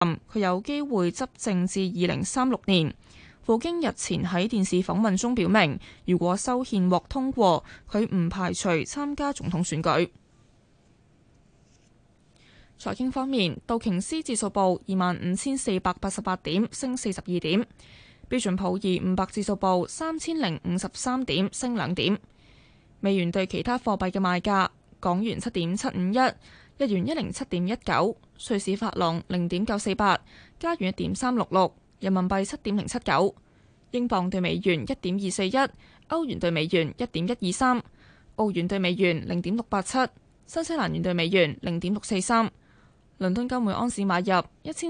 佢有機會執政至2036年。普京日前喺電視訪問中表明，如果修憲獲通過，佢唔排除參加總統選舉。財經方面，道瓊斯指數報25,488點，升42點；標準普爾500指數報3053點，升2點。美元對其他貨幣嘅賣價：港元7.751，日元107.19，瑞士法郎0.948，加元1.366。人民幣7.079，英鎊對美元1.241，歐元對美元1.123，澳元對美元0.687，新西蘭元對美元0.643。倫敦金每安士買入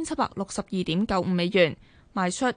1762.95美元，賣出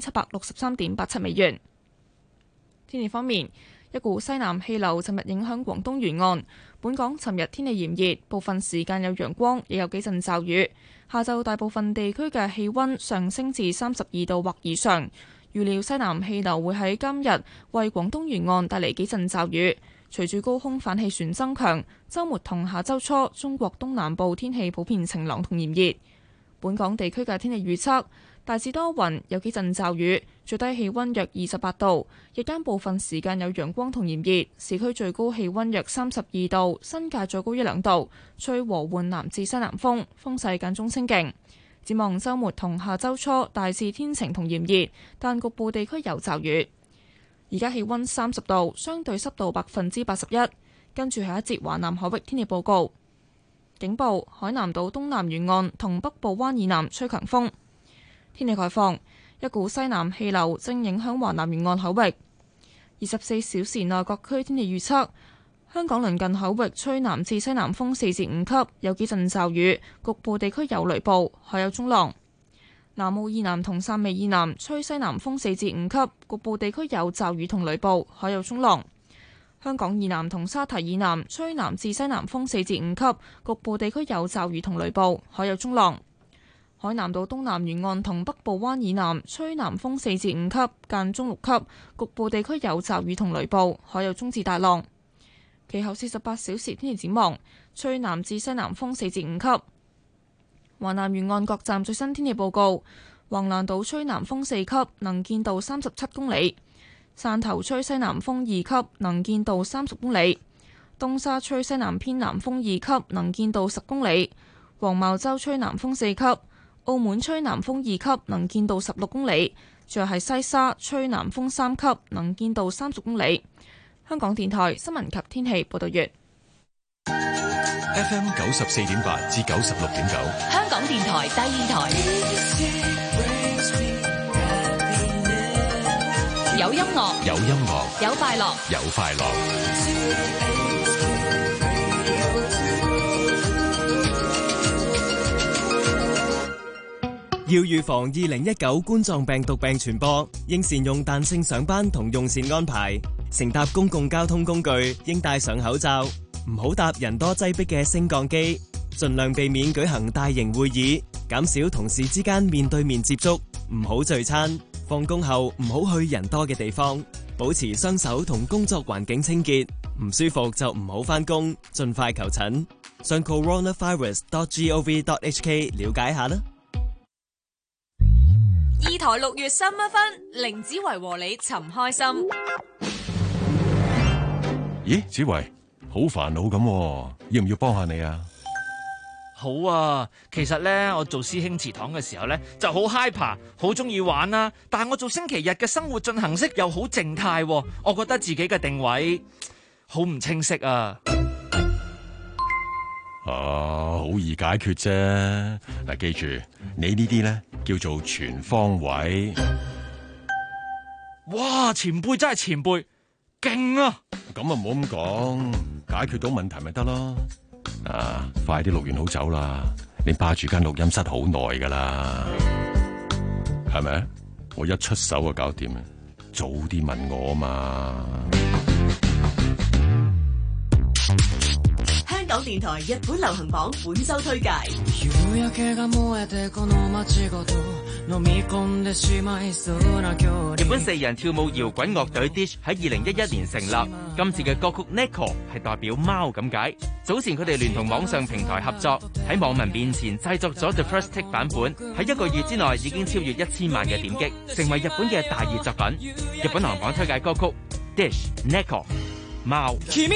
1763.87美元。天氣方面，一股西南氣流尋日影響廣東沿岸，本港尋日天氣炎熱，部分時間有陽光，亦有幾陣驟雨。下晝大部分地區嘅氣溫上升至32度或以上，預料西南氣流會喺今日為廣東沿岸帶嚟幾陣驟雨。隨住高空反氣旋增強，週末同下週初中國東南部天氣普遍晴朗同炎熱。本港地區嘅天氣預測大致多雲，有幾陣驟雨，最低氣溫約28度，日間部分時間有陽光同炎熱，市區最高氣溫約32度，新界最高1-2度，吹和緩南至西南風，風勢間中清勁。展望週末同下週初大致天晴同炎熱，但局部地區有驟雨。而家氣溫30度，相對濕度81%。跟住係一節華南海域天氣報告。警報：海南島東南沿岸同北部灣以南吹強風。天氣概況：一股西南氣流正影響華南沿岸海域。24小時內各區天氣預測：香港鄰近海域吹南至西南風4至5級，有幾陣驟雨，局部地區有雷暴，海有中浪。南澳以南同汕尾以南吹西南風4至5級，局部地區有驟雨同雷暴，海有中浪。香港以南同沙堤以南吹南至西南風4至5級，局部地區有驟雨同雷暴，海有中浪。海南島東南沿岸同北部灣以南吹南風4至5級，間中6級，局部地區有驟雨同雷暴，海有中至大浪。其後48小時天氣展望，吹南至西南風4至5級。華南沿岸各站最新天氣報告：橫瀾島吹南風4級，能見度37公里；汕頭吹西南風2級，能見度30公里；東沙吹西南偏南風2級，能見度10公里；黃茅洲吹南風4級；澳門吹南風2級，能見度16公里；仲有係西沙吹南風3級，能見度30公里。香港電台新聞及天氣報道完。 FM 94.8至96.9， 香港電台第二台，有音樂， 有音樂， 有快樂， 有快樂。 要預防2019冠狀病毒病傳播，應善用彈性上班同用膳安排。乘搭公共交通工具應戴上口罩，唔好搭人多擠迫嘅升降機，盡量避免舉行大型會議，減少同事之間面對面接觸，唔好聚餐。放工後唔好去人多嘅地方，保持雙手同工作環境清潔。唔舒服就唔好返工，盡快求診。上 coronavirus.gov.hk 了解下啦。 二台6月3一分，凌子維和你尋開心。 咦，子維，好煩惱咁，要唔要幫下你啊？ 好啊，其實咧，我做師兄祠堂嘅時候咧，就好 hyper， 好中意玩啦。但係我做星期日嘅生活進行式又好靜態，我覺得自己嘅定位好唔清晰啊。 好易解決啫。嗱，記住，你呢啲咧叫做全方位。 哇，前輩真係前輩，勁啊！ 咁啊，唔好咁講，解決到問題咪得咯。快啲錄完好走啦！你霸住間錄音室好耐噶啦，係咪？我一出手就搞掂，早啲問我啊嘛。 香港電台日本流行榜本周推介。 日本4人跳舞搖滾樂隊 Dish 喺2011年成立，今次嘅歌曲 Neko 係代表貓咁解。早前佢哋聯同網上平台合作，喺網民面前製作咗 The First Take 版本，喺1個月之內已經超越1000萬嘅點擊，成為日本嘅大熱作品。日本流行榜推介歌曲 Dish Neko 貓。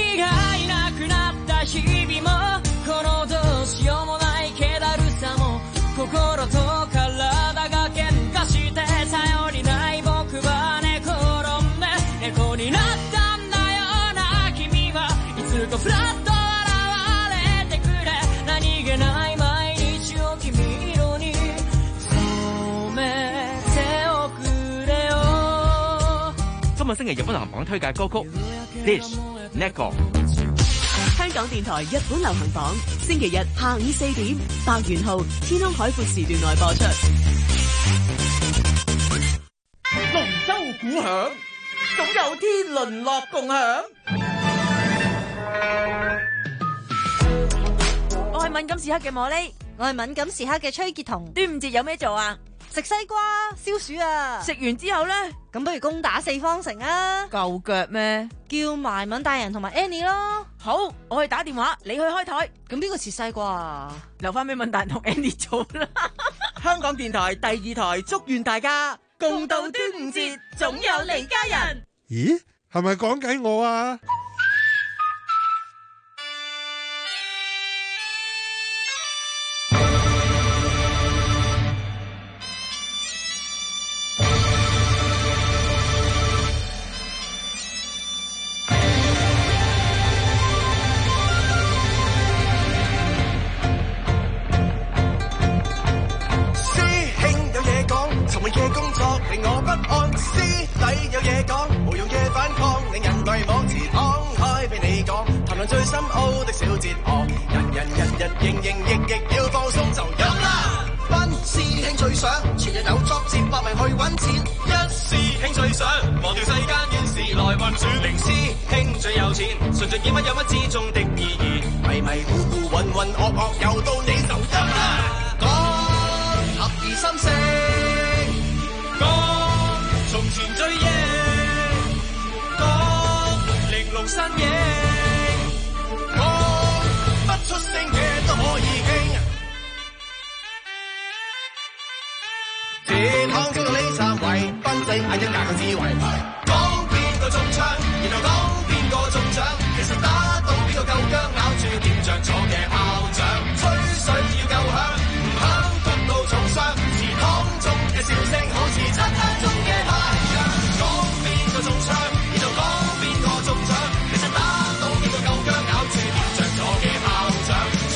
今日星期日本流行榜推介歌曲 Dish Neko。 香港電台日本流行榜，星期日下午4點，白元號天空海闊時段內播出。 龍舟鼓響，總有天倫樂共享。 我係敏感時刻嘅茉莉， 我係敏感時刻嘅崔潔彤。 端午節有咩做啊？ 食西瓜、消暑啊！ 食完之後呢， 咁不如攻打四方城啊！ 夠腳咩？ 叫埋敏大人同埋 Annie 咯。 好，我去打電話，你去開台。 咁邊個切西瓜啊？ 留翻俾敏大人同 Annie 做啦。 香港電台第2台祝願大家共度端午節，總有你家人。 咦，係咪講緊我啊？ 最深奧的小哲學，人營亦要放鬆就飲啦。班師兄最想全日有作接百名去揾錢，一師兄最想忘掉世間怨事來運轉，零師兄最有錢，純粹見乜有乜之中的意義，迷迷糊糊渾渾噩噩又到你就飲啦。講合二心聲，講從前追憶，講玲瓏身影。出聲嘅都可以傾，這趟中到呢3位，賓仔眼睛眼個智慧，講邊個中槍，然後講邊個中獎，其實打到邊個夠薑，咬住點着咗嘅炮仗，吹水要夠響，唔響焗到重傷，祠堂中嘅笑聲好似漆黑中嘅太陽，講邊個中槍，然後講邊個中獎，其實打到邊個夠薑，咬住點着咗嘅炮仗。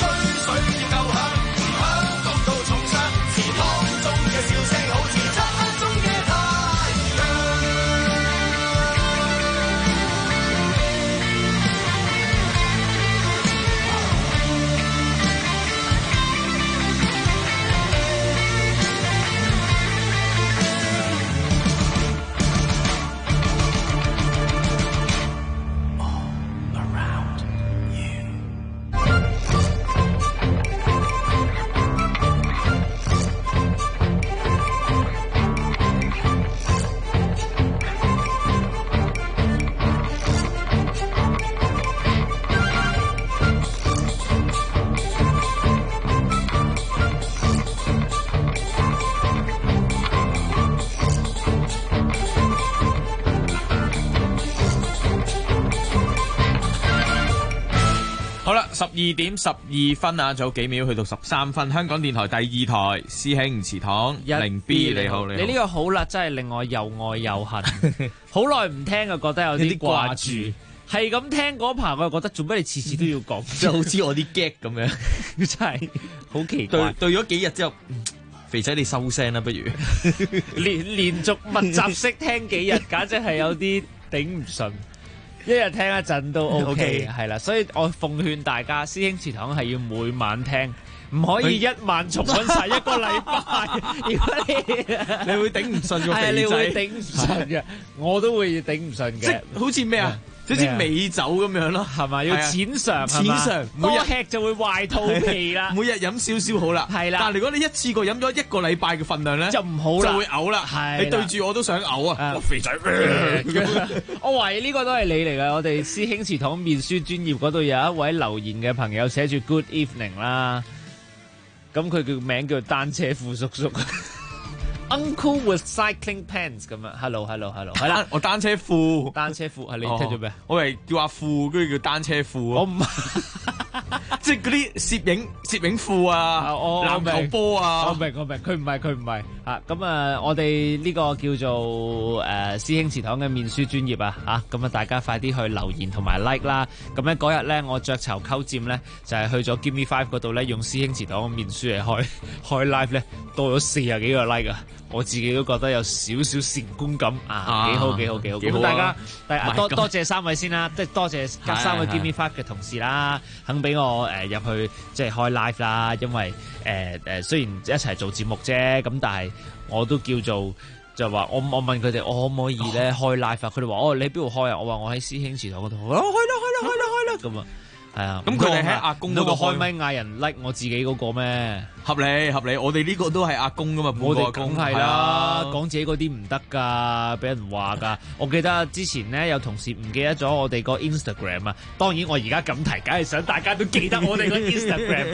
12點12分啊，仲有幾秒去到13分。香港電台第2台，師兄祠堂零 B 你好， 你呢個好啦，真係令我又愛又恨。好耐唔聽啊，覺得有啲掛住。係咁聽嗰排，我又覺得做咩你次次都要講， 即係好似我啲 gag 咁樣， 真係好奇怪。 對咗幾日之後，肥仔你收聲啦，不如連續密集式聽幾日，簡直係有啲頂唔順。一日聽一陣都 OK，係啦，所以我奉勸大家，師兄祠堂係要每晚聽， 唔可以一晚重溫晒一個禮拜。如果你會頂唔順個係肥仔， 你會頂唔順嘅，我都會頂唔順嘅。 即好似咩啊？好似美酒咁樣咯， 係嘛？要淺嘗， 淺嘗， 多吃就會壞肚皮啦。 每日飲少少好啦， 係啦。 但係如果你一次過飲咗一個禮拜嘅份量咧， 就唔好啦， 就會嘔啦。 係你對住我都想嘔啊！肥仔， 我懷疑呢個都係你嚟㗎。我哋師兄祠堂面書專頁嗰度有一位留言嘅朋友寫住 Good evening 啦，咁佢叫名叫單車褲叔叔。Uncle with cycling pants 咁樣 ，hello， 係啦， 我單車褲係你聽咗咩？ 我係叫阿褲，跟住叫單車褲。 我唔即係嗰啲攝影褲啊，籃球波啊。 我明，佢唔係嚇。咁啊，我哋呢個叫做師兄祠堂嘅面書專頁啊嚇，咁啊大家快啲去留言同埋 like 啦。咁咧嗰日咧，我雀巢溝佔咧就係去咗 Give Me Five 嗰度咧，用師兄祠堂嘅面書嚟開 live 咧，多咗40幾個 like 啊！我自己都覺得有少少成功感啊，幾好。咁大家多謝3位先啦，即係多謝3位 Give Me Five 嘅同事啦，肯俾我入去即係開 live 啦。因為雖然一齊做節目啫，咁但係我都叫做就話我問佢哋我可唔可以咧開 live 啊？佢哋話你喺邊度開啊？我話我喺師兄祠堂嗰度開啦咁啊！係啊， 咁佢哋喺阿公嗰度開咪嗌人 like 我自己嗰個咩？ 合理，我哋呢個都係阿公噶嘛， 我哋梗係啦，講自己嗰啲唔得噶，俾人話噶。我記得之前咧有同事唔記得咗我哋個 Instagram 啊，當然我而家咁提，梗係想大家都記得我哋個 Instagram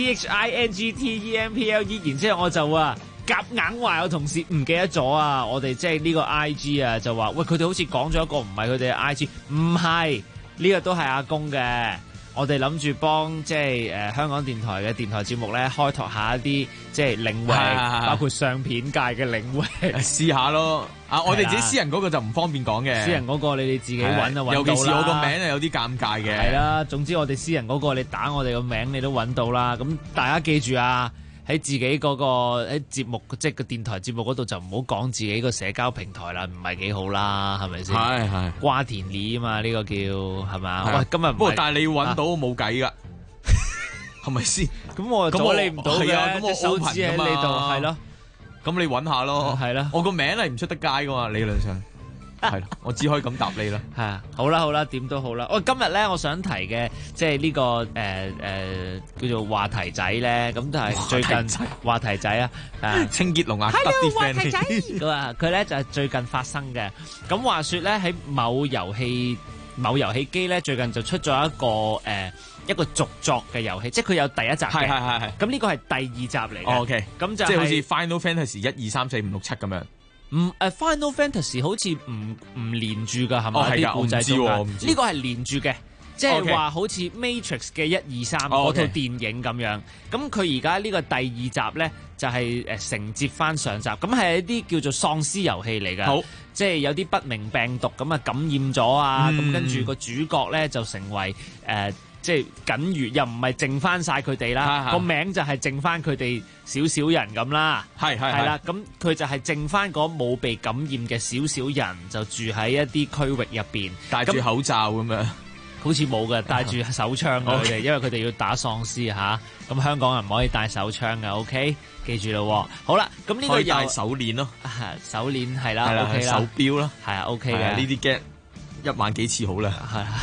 CHINGTEMPLE， 然之後我就夾硬話有同事唔記得咗啊，我哋即係呢個 IG 啊，就話喂佢哋好似講咗一個唔係佢哋嘅 IG， 唔係呢個都係阿公嘅。我哋諗住幫即係香港電台嘅電台節目咧，開拓下一啲即係領域，包括相片界嘅領域， 試下咯。我哋自己私人嗰個就唔方便講嘅。 私人嗰個你哋自己揾就揾到啦。 尤其是我個名係有啲尷尬嘅。 係啦，總之我哋私人嗰個你打我哋個名你都揾到啦。咁大家記住啊！喺自己嗰個喺節目即係個電台節目嗰度就唔好講自己個社交平台啦，唔係幾好啦，係咪先？係瓜田李啊嘛，呢個叫係嘛？喂，今日不過但係你要揾到冇計㗎，係咪先？ 咁我阻你唔到嘅， 咁我手指喺你度，係咯。 咁你揾下咯， 係啦。 我個名係唔出得街㗎嘛，理論上。係，我只可以咁答你啦。 係啊，好啦，點都好啦。今日咧，我想提嘅即係呢個叫做話題仔咧，咁就係最近話題仔啊， 清潔龍啊， 係話題仔。佢咧就係最近發生嘅。咁話說咧，喺某遊戲機咧，最近就出咗一個續作嘅遊戲，即係佢有第一集嘅。係。咁呢個係第2集嚟嘅。 OK， 咁就即係好似 Final Fantasy 1、2、3、4、5、6、7咁樣。 Final Fantasy 好似唔連住㗎，係咪？啲故仔中間呢個係連住嘅，即係話好似 Matrix 嘅1、2、3嗰套電影咁樣。咁佢而家呢個第2集咧，就係承接翻上集。咁係一啲叫做喪屍遊戲嚟㗎。好，即係有啲不明病毒咁感染咗啊。咁跟住個主角咧就成為即係僅餘又唔係剩翻晒佢哋啦，個名就係剩翻佢哋少少人咁啦，係啦，咁佢就係剩翻嗰冇被感染嘅少少人，就住喺一啲區域入邊， 戴住口罩咁樣， 好似冇嘅，戴住手槍佢哋，因為佢哋要打喪屍嚇，咁香港人唔可以帶手槍嘅 ，OK， 記住咯，好啦，咁呢個可以戴手鏈咯， 手鏈係啦 ，OK 啦， 手錶啦， 係啊 ，OK 嘅， 呢啲 get 1萬幾次好啦，係啊。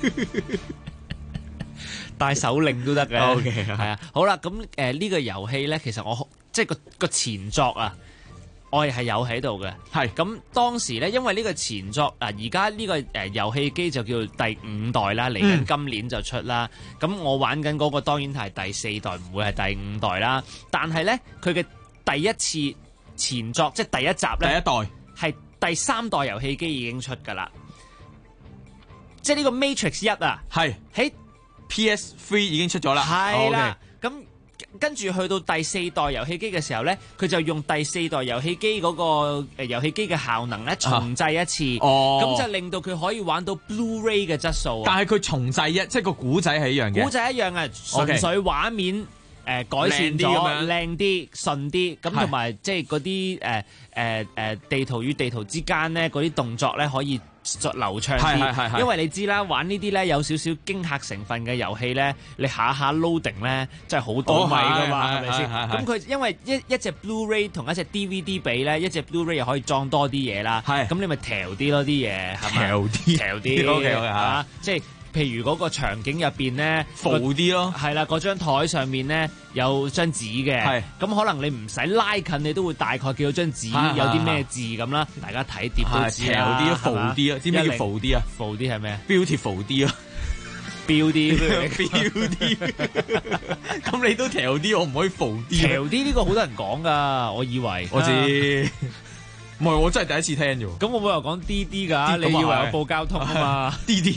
帶手令都得嘅 ，OK， 係啊，好啦，咁呢個遊戲咧，其實我即係個前作啊，我係有喺度嘅，係咁當時咧，因為呢個前作而家呢個遊戲機就叫第5代啦，嚟緊今年就出啦，咁我玩緊嗰個當然係第4代，唔會係第5代啦，但係咧佢嘅第一次前作即係第一集咧， 第一代係第3代遊戲機已經出噶啦，即係呢個 Matrix 1啊，係喺 PS3 已經出咗啦， 係啦，咁跟住去到第4代遊戲機嘅時候咧，佢就用第4代遊戲機嗰個遊戲機嘅效能咧重製一次，咁就令到佢可啲到 Blu-ray 嘅質素。 但係佢重製即係個古仔係一樣嘅， 古仔一樣啊，純粹畫面改善咗，靚啲、順啲，咁同埋即係嗰啲地圖與地圖之間咧嗰啲動作咧可以流暢係啲。因為你知啦，玩呢啲咧有少少驚嚇成分嘅遊戲咧，你下下 loading 咧真係好倒米噶嘛，係咪先？咁佢因為一隻 Blu-ray 同一隻 DVD 比咧，一隻 Blu-ray 又可以裝多啲嘢啦。咁你咪調啲咯啲嘢，係咪？調啲 OK 嚇， 即係。譬如嗰個場景入邊咧， 浮啲咯， 係啦，嗰張台上面咧有張紙嘅，咁可能你唔使拉近，你都會大概見到張紙有啲咩字咁啦。大家睇碟都知啦， 調啲浮啲啊，知唔知叫浮啲啊？ 浮啲係咩 ？Beautiful 啲啊， 標啲， 標啲。咁你都調啲，我唔可以浮啲。 調啲呢個好多人講噶，我以為我知。唔係，我真係第一次聽啫。 咁我冇話講 D 㗎，你以為我報交通啊嘛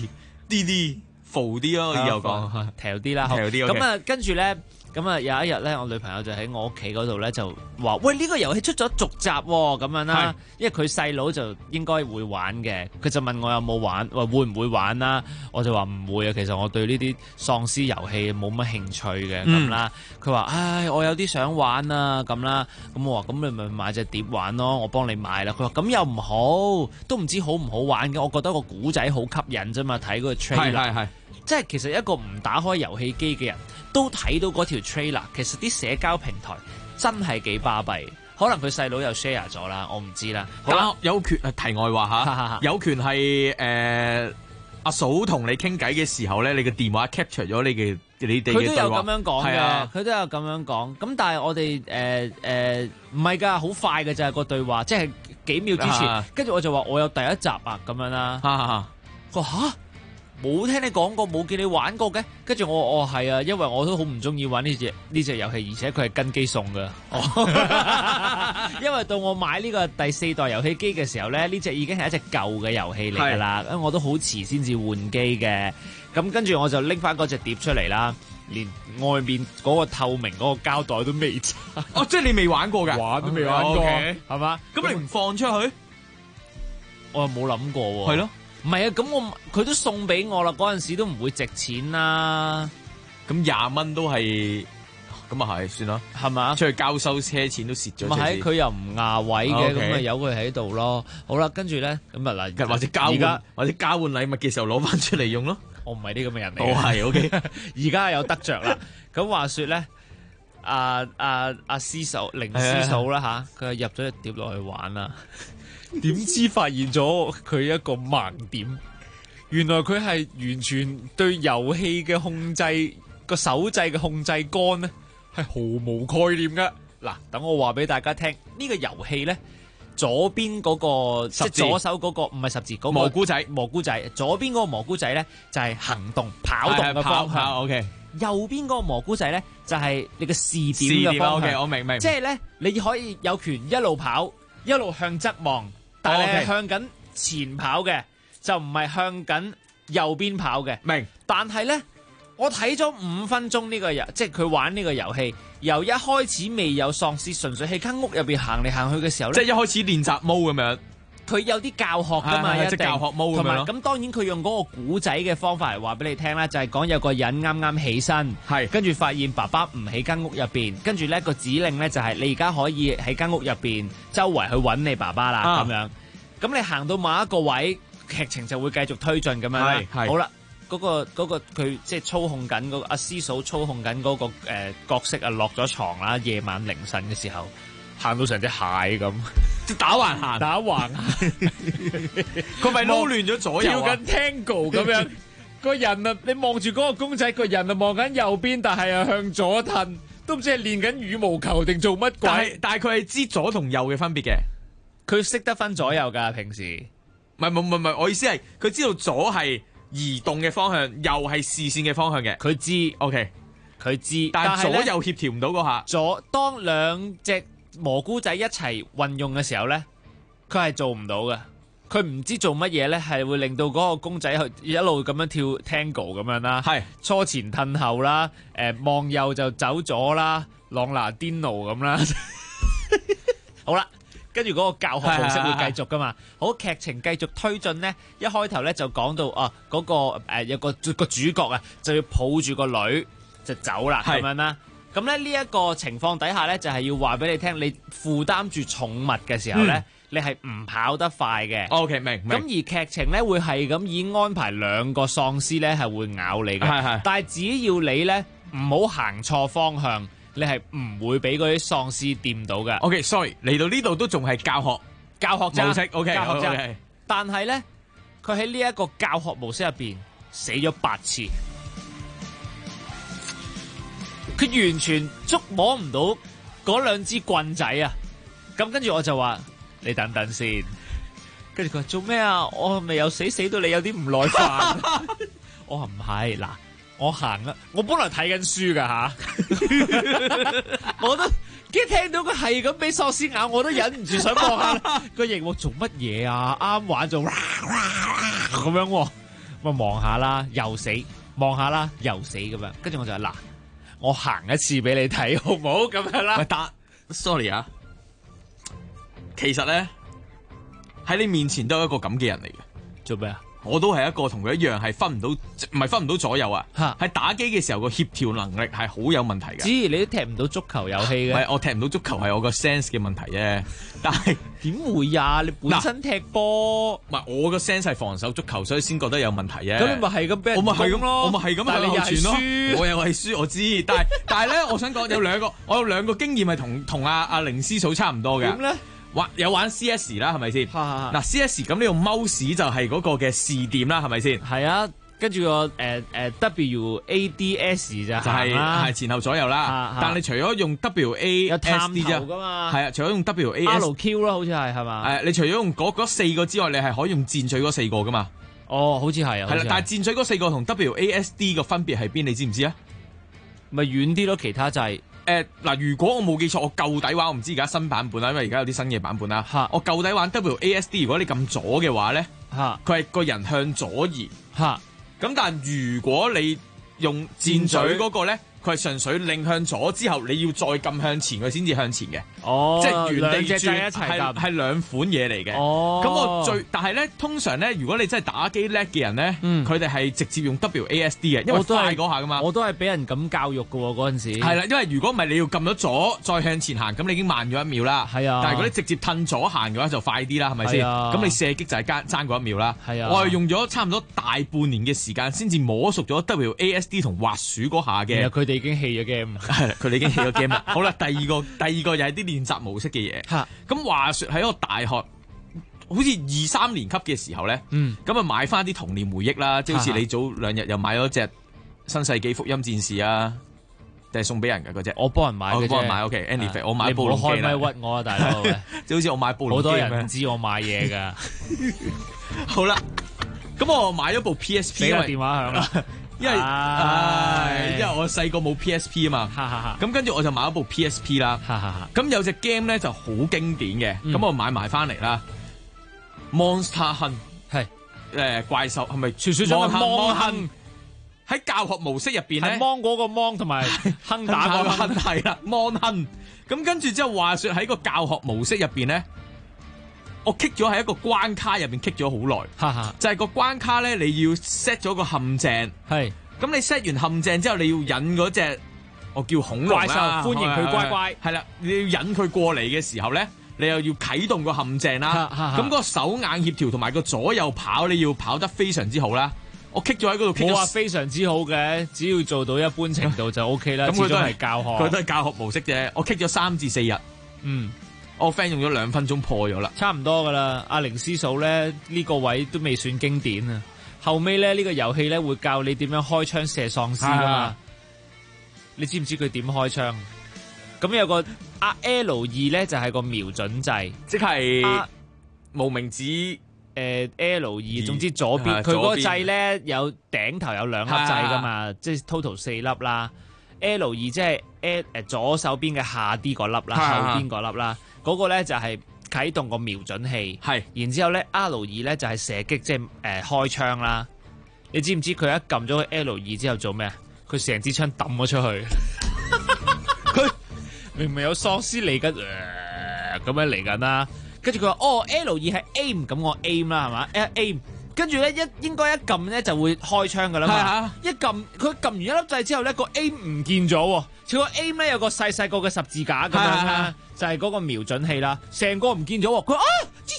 ？D 浮啲咯，以後講調啲啦，調啲。咁啊，跟住咧，咁啊有一日咧，我女朋友就喺我屋企嗰度咧就話：喂，呢個遊戲出咗續集喎，咁樣啦。因為佢細佬就應該會玩嘅，佢就問我有冇玩，話會唔會玩啦？我就話唔會啊，其實我對呢啲喪屍遊戲冇乜興趣嘅咁啦。佢話：唉，我有啲想玩啊，咁啦。咁我話：咁你咪買隻碟玩咯，我幫你買啦。佢話：咁又唔好，都唔知好唔好玩嘅。我覺得個古仔好吸引啫嘛，睇嗰個 trailer。即係其實一個唔打開遊戲機嘅人都睇到嗰條 trailer， 其實啲社交平台真係幾巴閉。可能佢細佬又 share 咗啦，我唔知啦。好啦， 有權題外話嚇，有權係阿嫂同你傾偈嘅時候咧，你嘅電話 capture 咗你哋嘅對話。佢都有咁樣講嘅，佢都有咁樣講。咁但係我哋唔係㗎，好快嘅就係個對話，即係幾秒之前。跟住我就話我有第一集啊咁樣啦。佢話嚇。冇聽你講過，冇見你玩過嘅。跟住我係啊，因為我都好唔中意玩呢隻遊戲，而且佢係跟機送㗎。因為到我買呢個第4代遊戲機嘅時候咧，呢隻已經係一隻舊嘅遊戲嚟㗎啦。因為我都好遲先至換機嘅。咁跟住我就拎翻嗰隻碟出嚟啦，連外面嗰個透明嗰個膠袋都未拆。 哦，即係你未玩過㗎？ 玩都未玩過，係嘛？ 咁你唔放出去？ 我又冇諗過喎。 係咯。 唔係啊，咁佢都送俾我啦，嗰陣時都唔會值錢啦。 咁20蚊都係，咁啊係，算啦， 係嘛？ 出去交收車錢都蝕咗。 唔係，佢又唔壓位嘅，咁咪由佢喺度咯。好啦，跟住咧，咁啊嗱， 或者交換禮物嘅時候攞翻出嚟用咯。 我唔係啲咁嘅人嚟。 我係 OK。 而家有得着啦。咁話說咧，阿師嫂凌師嫂啦吓，佢入咗隻碟落去玩啦。點知發現咗佢一個盲點，原來佢係完全對遊戲嘅控制個手掣嘅控制杆咧係毫無概念噶。嗱，等我話俾大家聽，呢個遊戲咧左邊嗰個即係左手嗰個唔係十字嗰個蘑菇仔，左邊嗰個蘑菇仔咧就係行動跑動嘅方向。 OK， 右邊嗰個蘑菇仔咧就係你嘅視點嘅方向。 我明， 即係咧你可以有權一路跑一路向側望。但係向緊前跑嘅，就唔係向緊右邊跑嘅。 明。 但係咧，我睇咗5分鐘呢個遊，即係佢玩呢個遊戲，由一開始未有喪屍，純粹喺間屋入邊行嚟行去嘅時候咧， 即係一開始練習毛咁樣。 佢有啲教學㗎嘛， 即係教學毛咁樣咯。 同埋咁當然佢用嗰個古仔嘅方法嚟話俾你聽啦，就係講有個人啱啱起身，跟住發現爸爸唔喺間屋入邊，跟住咧個指令咧就係你而家可以喺間屋入邊周圍去揾你爸爸啦咁樣。咁你行到某一個位，劇情就會繼續推進咁樣啦。好啦，嗰個佢即係操控緊嗰個阿師嫂操控緊嗰個角色啊，落咗床啦，夜晚凌晨嘅時候行到成隻蟹咁。 打橫行，佢咪撈亂咗左右跳緊 Tango 咁樣，個人啊，你望住嗰個公仔，個人啊望緊右邊，但係啊向左褪，都唔知係練緊羽毛球定做乜鬼。 但係佢係知左同右嘅分別嘅， 佢識得分左右㗎，平時。 唔係，我意思係佢知道左係移動嘅方向，右係視線嘅方向嘅。 佢知 ，OK， 佢知， 但係左右協調唔到嗰下。 當兩隻蘑菇仔一齊運用嘅時候咧，佢係做唔到嘅。佢唔知做乜嘢咧，係會令到嗰個公仔去一路咁樣跳 Tango 咁樣啦。係初前褪後啦，望右就走左啦，朗拿甸奴咁啦。好啦，跟住嗰個教學模式會繼續噶嘛。好，劇情繼續推進咧，一開頭咧就講到嗰個有個主角啊，就要抱住個女就走啦咁樣啦。咁咧呢一個情況底下咧，就係要話俾你聽，你負擔住寵物嘅時候咧， 你係唔跑得快嘅。 OK， 明。 咁而劇情咧會係咁已經安排兩個喪屍咧係會咬你嘅。 係。 但係只要你咧唔好行錯方向，你係唔會俾嗰啲喪屍掂到嘅。 OK，sorry，嚟到呢度都仲係教學模式。OK， 教學啫。但係咧，佢喺呢一個教學模式入邊死咗8次。佢完全捉摸唔到嗰2支棍仔啊！咁跟住我就話：你等等先。跟住佢話做咩啊？我咪又死到你有啲唔耐煩。我話唔係，嗱，我行啦。我本來睇緊書噶吓，我都一聽到佢係咁俾喪屍咬，我都忍唔住想望下個熒幕做乜嘢啊！啱玩就咁樣，咪望下啦，又死；望下啦，又死咁樣。跟住我就話嗱。我行一次俾你睇，好唔好？咁樣啦。 但 sorry 啊，其實咧喺你面前都有一個咁嘅人嚟嘅。 做咩啊？ 我都係一個同佢一樣係唔係分唔到左右啊。喺打機嘅時候個協調能力係好有問題嘅。 你都踢唔到足球遊戲嘅。 唔係，我踢唔到足球係我個 sense 嘅問題啫。但係點會啊？你本身踢波， 唔係我個 sense 係防守足球，所以先覺得有問題啫。 咁你咪係咁俾人攻咯？ 我咪係咁向後傳咯。我又係輸，我知。但係咧，我想講我有兩個經驗係同阿靈思嫂差唔多嘅。 點咧？ 有玩 CS 啦，係咪先？嗱 CS 咁你用 mouse 就係嗰個嘅視點啦，係咪先？ 係啊，跟住個WADS 就係前後左右啦。但你除咗用 WASD 啫嘛，係啊，除咗用 WASQ 啦，好似係嘛？ 你除咗用嗰4個之外，你係可以用箭取嗰4個噶嘛？ 哦，好似係啊。 係啦，但係箭取嗰4個同 WASD 個分別係邊？你知唔知啊？ 咪遠啲咯，其他就係。 如果我冇記錯，我舊底玩，我唔知而家新版本啦，因為而家有啲新嘅版本啦。我舊底玩 WASD，如果你撳左嘅話咧，佢係個人向左移。咁但係如果你用箭咀嗰個咧，佢係純粹擰向左之後，你要再撳向前，佢先至向前嘅。即係原地轉一齊係兩款嘢嚟嘅。咁但係咧，通常咧，如果你真係打機叻嘅人咧，佢哋係直接用 WASD 嘅，因為快嗰下噶嘛。 我都係俾人咁教育噶嗰陣時。 係啦，因為如果唔係你要撳咗左再向前行，咁你已經慢咗1秒啦。 係啊。 但係如果你直接褪左行嘅話，就快啲啦，係咪先？咁你射擊就係爭嗰1秒啦。 係啊。 我係用咗差唔多大半年嘅時間，先至摸熟咗 WASD 同滑鼠嗰下嘅。 佢哋已經棄咗 game。 係啦，佢哋已經棄咗 game 啦。好啦，第二個又係啲練習模式嘅嘢。咁話說喺我大學好似2、3年級嘅時候咧，咁啊買翻啲童年回憶啦，即係好似你早2日又買咗隻新世紀福音戰士啊，定係送俾人嘅嗰隻？ 我幫人買嘅啫。 我幫人買 OK，anyway， 我買暴龍機啦。 你唔好開咪屈我啊，大佬！ 即係好似我買暴龍機咁樣。 好多人唔知我買嘢噶。 好啦，咁我買咗部 PSP， 俾個電話響啦。 因為我細個冇 PSP 啊嘛，咁跟住我就買咗部 PSP 啦。咁有隻 game 咧就好經典嘅，咁我買埋翻嚟啦。Monster Hunt 係怪獸係咪傳說中嘅芒亨？ 喺教學模式入邊咧， 係芒嗰個芒同埋亨打嗰個亨係啦，芒亨。咁跟住之後話說喺個教學模式入邊咧，我 kick 咗喺一個關卡入邊 kick 咗好耐，就係個關卡咧，你要 set 咗個陷阱， 係咁你 set 完陷阱之後，你要引嗰隻我叫恐龍怪獸，歡迎佢乖乖， 係啦，你要引佢過嚟嘅時候咧，你又要啟動個陷阱啦，咁個手眼協調同埋個左右跑，你要跑得非常之好啦。我 kick 咗喺嗰度， 冇話非常之好嘅，只要做到一般程度就 OK 啦。咁佢都係教學， 佢都係教學模式啫。我 kick 咗3至4日，我 friend 用咗2分鐘破咗啦， 差唔多噶啦。阿靈思嫂咧呢個位都未算經典啊，後尾咧呢個遊戲咧會教你點樣開槍射喪屍噶嘛。你知唔知佢點開槍？咁有個L2咧就係個瞄準掣， 即係無名指。 L2，總之左邊佢嗰個掣咧有頂頭有2粒掣噶嘛，即係 total 4粒啦。L2 即係左手邊嘅下啲嗰粒啦，後邊嗰粒啦，嗰個咧就係啟動個瞄準器，然之後咧 R2 咧就係射擊，即係開槍啦。你知唔知佢一撳咗 L2 之後做咩啊？佢成支槍抌咗出去，佢明明有喪屍嚟緊，咁樣嚟緊啦。跟住佢話L2 係 aim， 咁我 aim 啦係嘛，aim， 跟住咧應該一撳咧就會開槍噶啦嘛，一撳佢撳完一粒掣之後咧個 aim 唔見咗，似個 aim 咧有個細細個嘅十字架咁樣啦，就係嗰個瞄準器啦，成個唔見咗，佢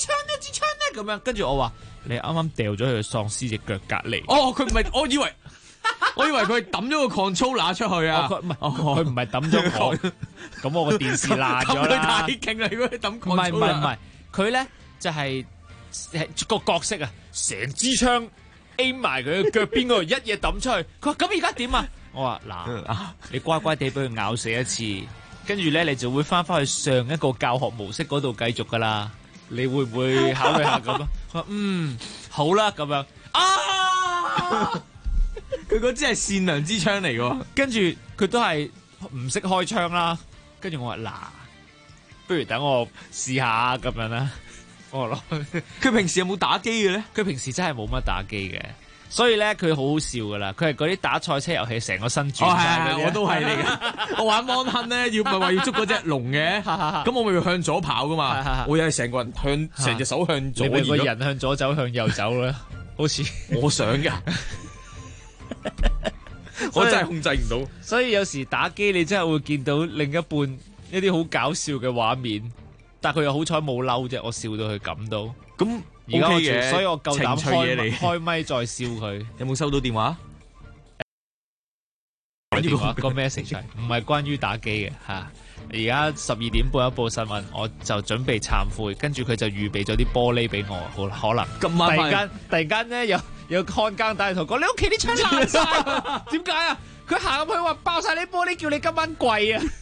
咁樣，跟住我話你啱啱掉咗佢喪屍隻腳隔離。 哦，佢唔係，我以為佢抌咗個 controller 出去啊！ 佢唔係抌咗我，咁我個電視爛咗啦。 太勁啦！如果你抌 controller， 唔係，佢咧就係個角色啊，成支槍 aim 埋佢嘅腳邊嗰度，一嘢抌出去。佢話：咁而家點啊？我話嗱，你乖乖地俾佢咬死一次，跟住咧你就會翻去上一個教學模式嗰度繼續噶啦。你會唔會考慮下咁啊？佢話好啦，咁樣啊。 佢嗰支係善良之槍嚟嘅， 跟住佢都係唔識開槍啦。跟住我話嗱，不如等我試下咁樣啦。我攞佢平時有冇打機嘅咧？ 佢平時真係冇乜打機嘅，所以咧佢好好笑噶啦。佢係嗰啲打賽車遊戲成個身轉晒。 我都係嚟嘅。我玩 Mon Hunt 咧，要唔係話要捉嗰隻龍嘅，咁我咪要向左跑噶嘛。我又係成個人成隻手向左， 你咪個人向左走向右走啦，好似我想噶。我真係控制唔到， 所以有時打機你真係會見到另一半一啲好搞笑嘅畫面，但佢又好彩冇嬲啫，我笑到佢咁都咁而家 OK 嘅， 所以我夠膽開咪再笑佢。 有冇收到電話？ 電話個 message 唔係關於打機嘅吓。而家12點半一報新聞，我就準備懺悔，跟住佢就預備咗啲玻璃俾我，好可能咁麻煩。 突然間咧有看更打嚟同我講，你屋企啲窗爛晒，點解啊？佢行入去話爆晒你玻璃，叫你今晚跪啊！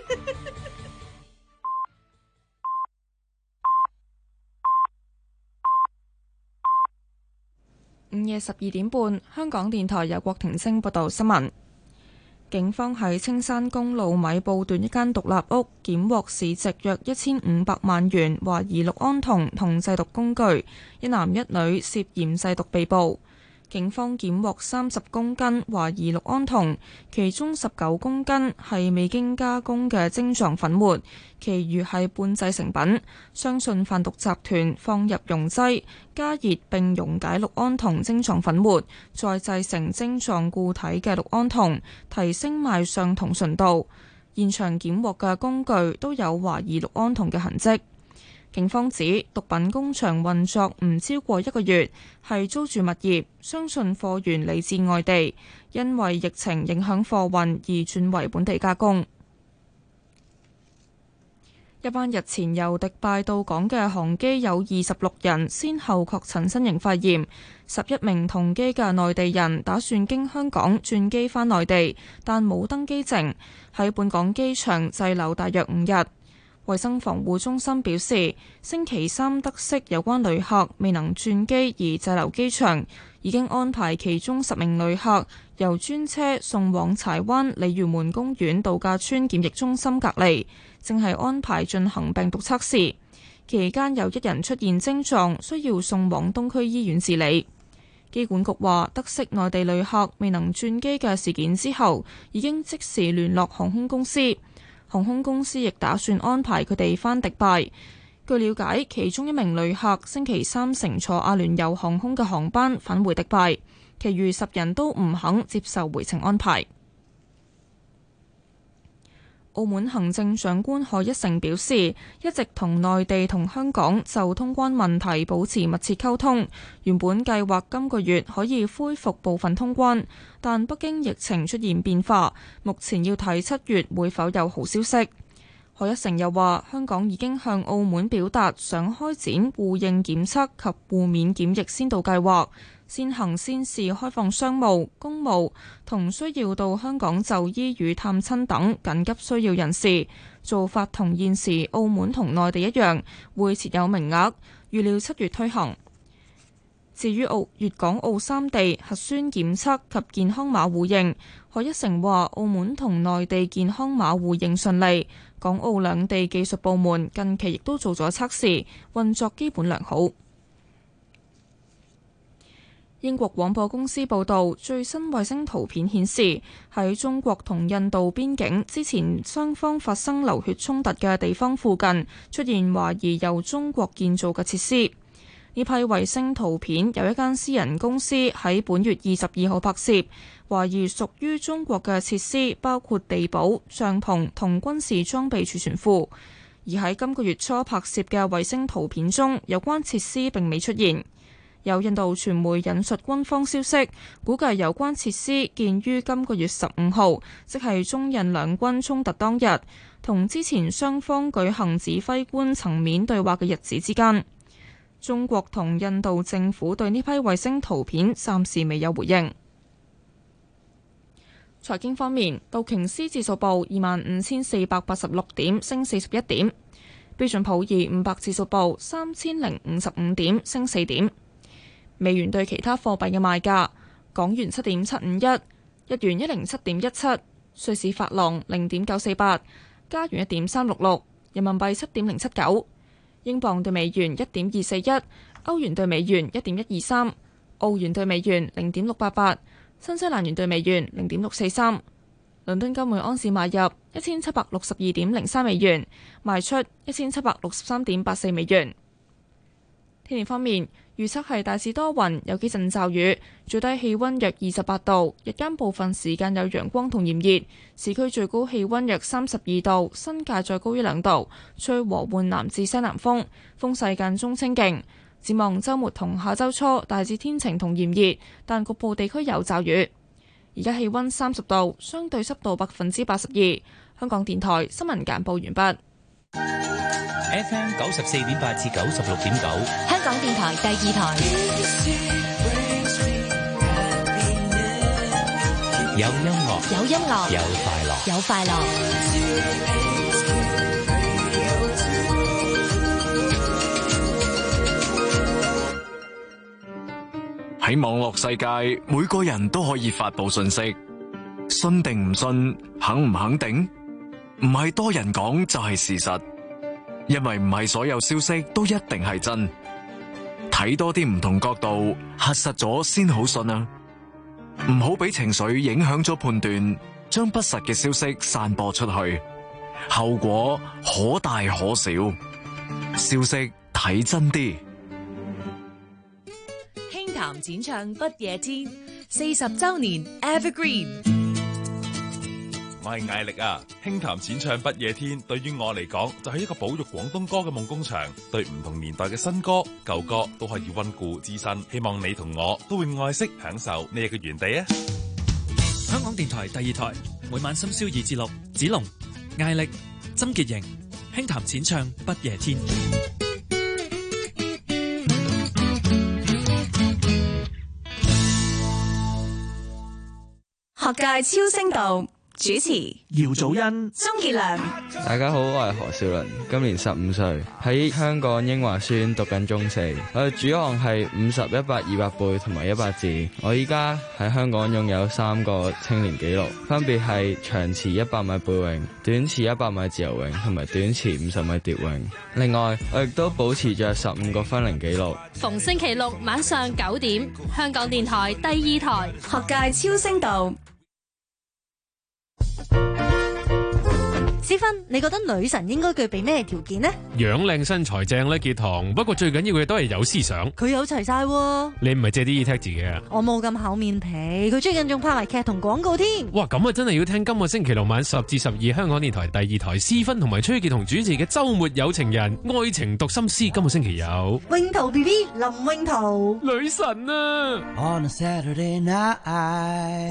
午夜12點半，香港電台由郭婷清報道新聞。警方喺青山公路米埔段一間獨立屋檢獲市值約1500萬元懷疑氯胺酮同製毒工具，一男一女涉嫌製毒被捕。警方檢獲30公斤懷疑氯胺酮，其中19公斤係未經加工嘅晶狀粉末，其餘係半製成品。相信販毒集團放入溶劑，加熱並溶解氯胺酮晶狀粉末，再製成晶狀固體嘅氯胺酮，提升賣相同純度。現場檢獲嘅工具都有懷疑氯胺酮嘅痕跡。警方指毒品工場運作唔超過1個月，係租住物業，相信貨源嚟自外地，因為疫情影響貨運而轉為本地加工。一班日前由迪拜到港嘅航機有26人先後確診新型肺炎，11名同機嘅內地人打算經香港轉機返內地，但冇登機證，喺本港機場滯留大約5日。衛生防護中心表示，星期三得悉有關旅客未能轉機而滯留機場，已經安排其中10名旅客由專車送往柴灣鯉魚門公園度假村檢疫中心隔離，正係安排進行病毒測試。期間有1人出現症狀，需要送往東區醫院治理。機管局話，得悉內地旅客未能轉機嘅事件之後，已經即時聯絡航空公司。航空公司亦打算安排佢哋返迪拜。據了解，其中1名旅客星期三乘坐阿聯酋航空嘅航班返回迪拜，其餘10人都唔肯接受回程安排。澳門行政長官賀一誠表示，一直同內地同香港就通關問題保持密切溝通，原本計劃今個月可以恢復部分通關，但北京疫情出現變化，目前要睇7月會否有好消息。賀一誠又話，香港已經向澳門表達想開展互認檢測及互免檢疫先導計劃，先行先試開放商務、公務同需要到香港就醫與探親等緊急需要人士，做法同現時澳門同內地一樣，會設有名額，預料7月推行。至於粵港澳3地核酸檢測及健康碼互認，賀一誠話澳門同內地健康碼互認順利，港澳兩地技術部門近期亦都做咗測試，運作基本良好。英國廣播公司報導，最新衛星圖片顯示，喺中國同印度邊境之前雙方發生流血衝突嘅地方附近，出現懷疑由中國建造嘅設施。呢批衛星圖片由一間私人公司喺本月22號拍攝，懷疑屬於中國嘅設施包括地堡、帳篷同軍事裝備儲存庫。 而喺今個月初拍攝嘅衛星圖片中，有關設施並未出現。有印度傳媒引述軍方消息，估計有關設施建於今個月15號，即係中印兩軍衝突當日，同之前雙方舉行指揮官層面對話嘅日子之間。中國同印度政府對呢批衛星圖片暫時未有回應。財經方面，道瓊斯指數報25,486點，升41點；標準普爾500指數報3055點，升4點。美元對其他貨幣嘅賣價：港元7.751，日元107.17，瑞士法郎0.948，加元1.366，人民幣7.079，英鎊對美元1.241，歐元對美元1.123，澳元對美元0.688，新西蘭元對美元0.643。倫敦金每安士買入1762.03美元，賣出1763.84美元。天氣方面，預測係大致多雲，有幾陣驟雨，最低氣溫約28度，日間部分時間有陽光同炎熱，市區最高氣溫約32度，新界再高1-2度，吹和緩南至西南風，風勢間中清勁。展望週末同下週初，大致天晴同炎熱，但局部地區有驟雨。而家氣溫30度，相對濕度82%。香港電台新聞簡報完畢。 FM 94.8至96.9， 香港電台第二台。 有音樂， 有音樂， 有快樂， 有快樂。 喺網絡世界，每個人都可以發佈信息，信定唔信，肯唔肯定，唔係多人講就係事實。因為唔係所有消息都一定係真，睇多啲唔同角度，核實咗先好信啊！唔好俾情緒影響咗判斷，將不實嘅消息散播出去，後果可大可小。消息睇真啲。 輕談展唱不夜天40週年 Evergreen。 我係艾力啊！輕談淺唱不夜天，對於我嚟講就係一個保育廣東歌嘅夢工場，對唔同年代嘅新歌、舊歌都可以溫故知新。希望你同我都會愛惜享受呢一個園地啊！ 香港電台第二台，每晚深宵2至6，子龍、艾力、曾潔瑩，輕談淺唱不夜天。 學界超聲道。主持姚祖恩、 鍾傑良。 大家好，我係何少麟，今年15歲，喺香港英華書院讀緊中4。我嘅主項係50、100、200背同埋100字。我依家喺香港擁有3個青年紀錄，分別係長池100米背泳、短池100米自由泳同埋短池50米蝶泳。另外，我亦都保持着15個分齡紀錄。 逢星期六晚上9點，香港電台第二台學界超聲道。 思芬，你覺得女神應該具備咩條件呢？ 樣靚身材正咧，傑堂。不過最緊要嘅都係有思想。 佢有齊晒喎。 你唔係借啲意踢自己啊？ 我冇咁厚面皮，佢最近仲拍埋劇同廣告添。 哇，咁啊真係要聽今個星期六晚10至12香港電台第二台思芬同埋崔傑同主持嘅週末有情人愛情讀心師。今個星期有詠圖 BB 林詠圖女神啊。 On a Saturday night。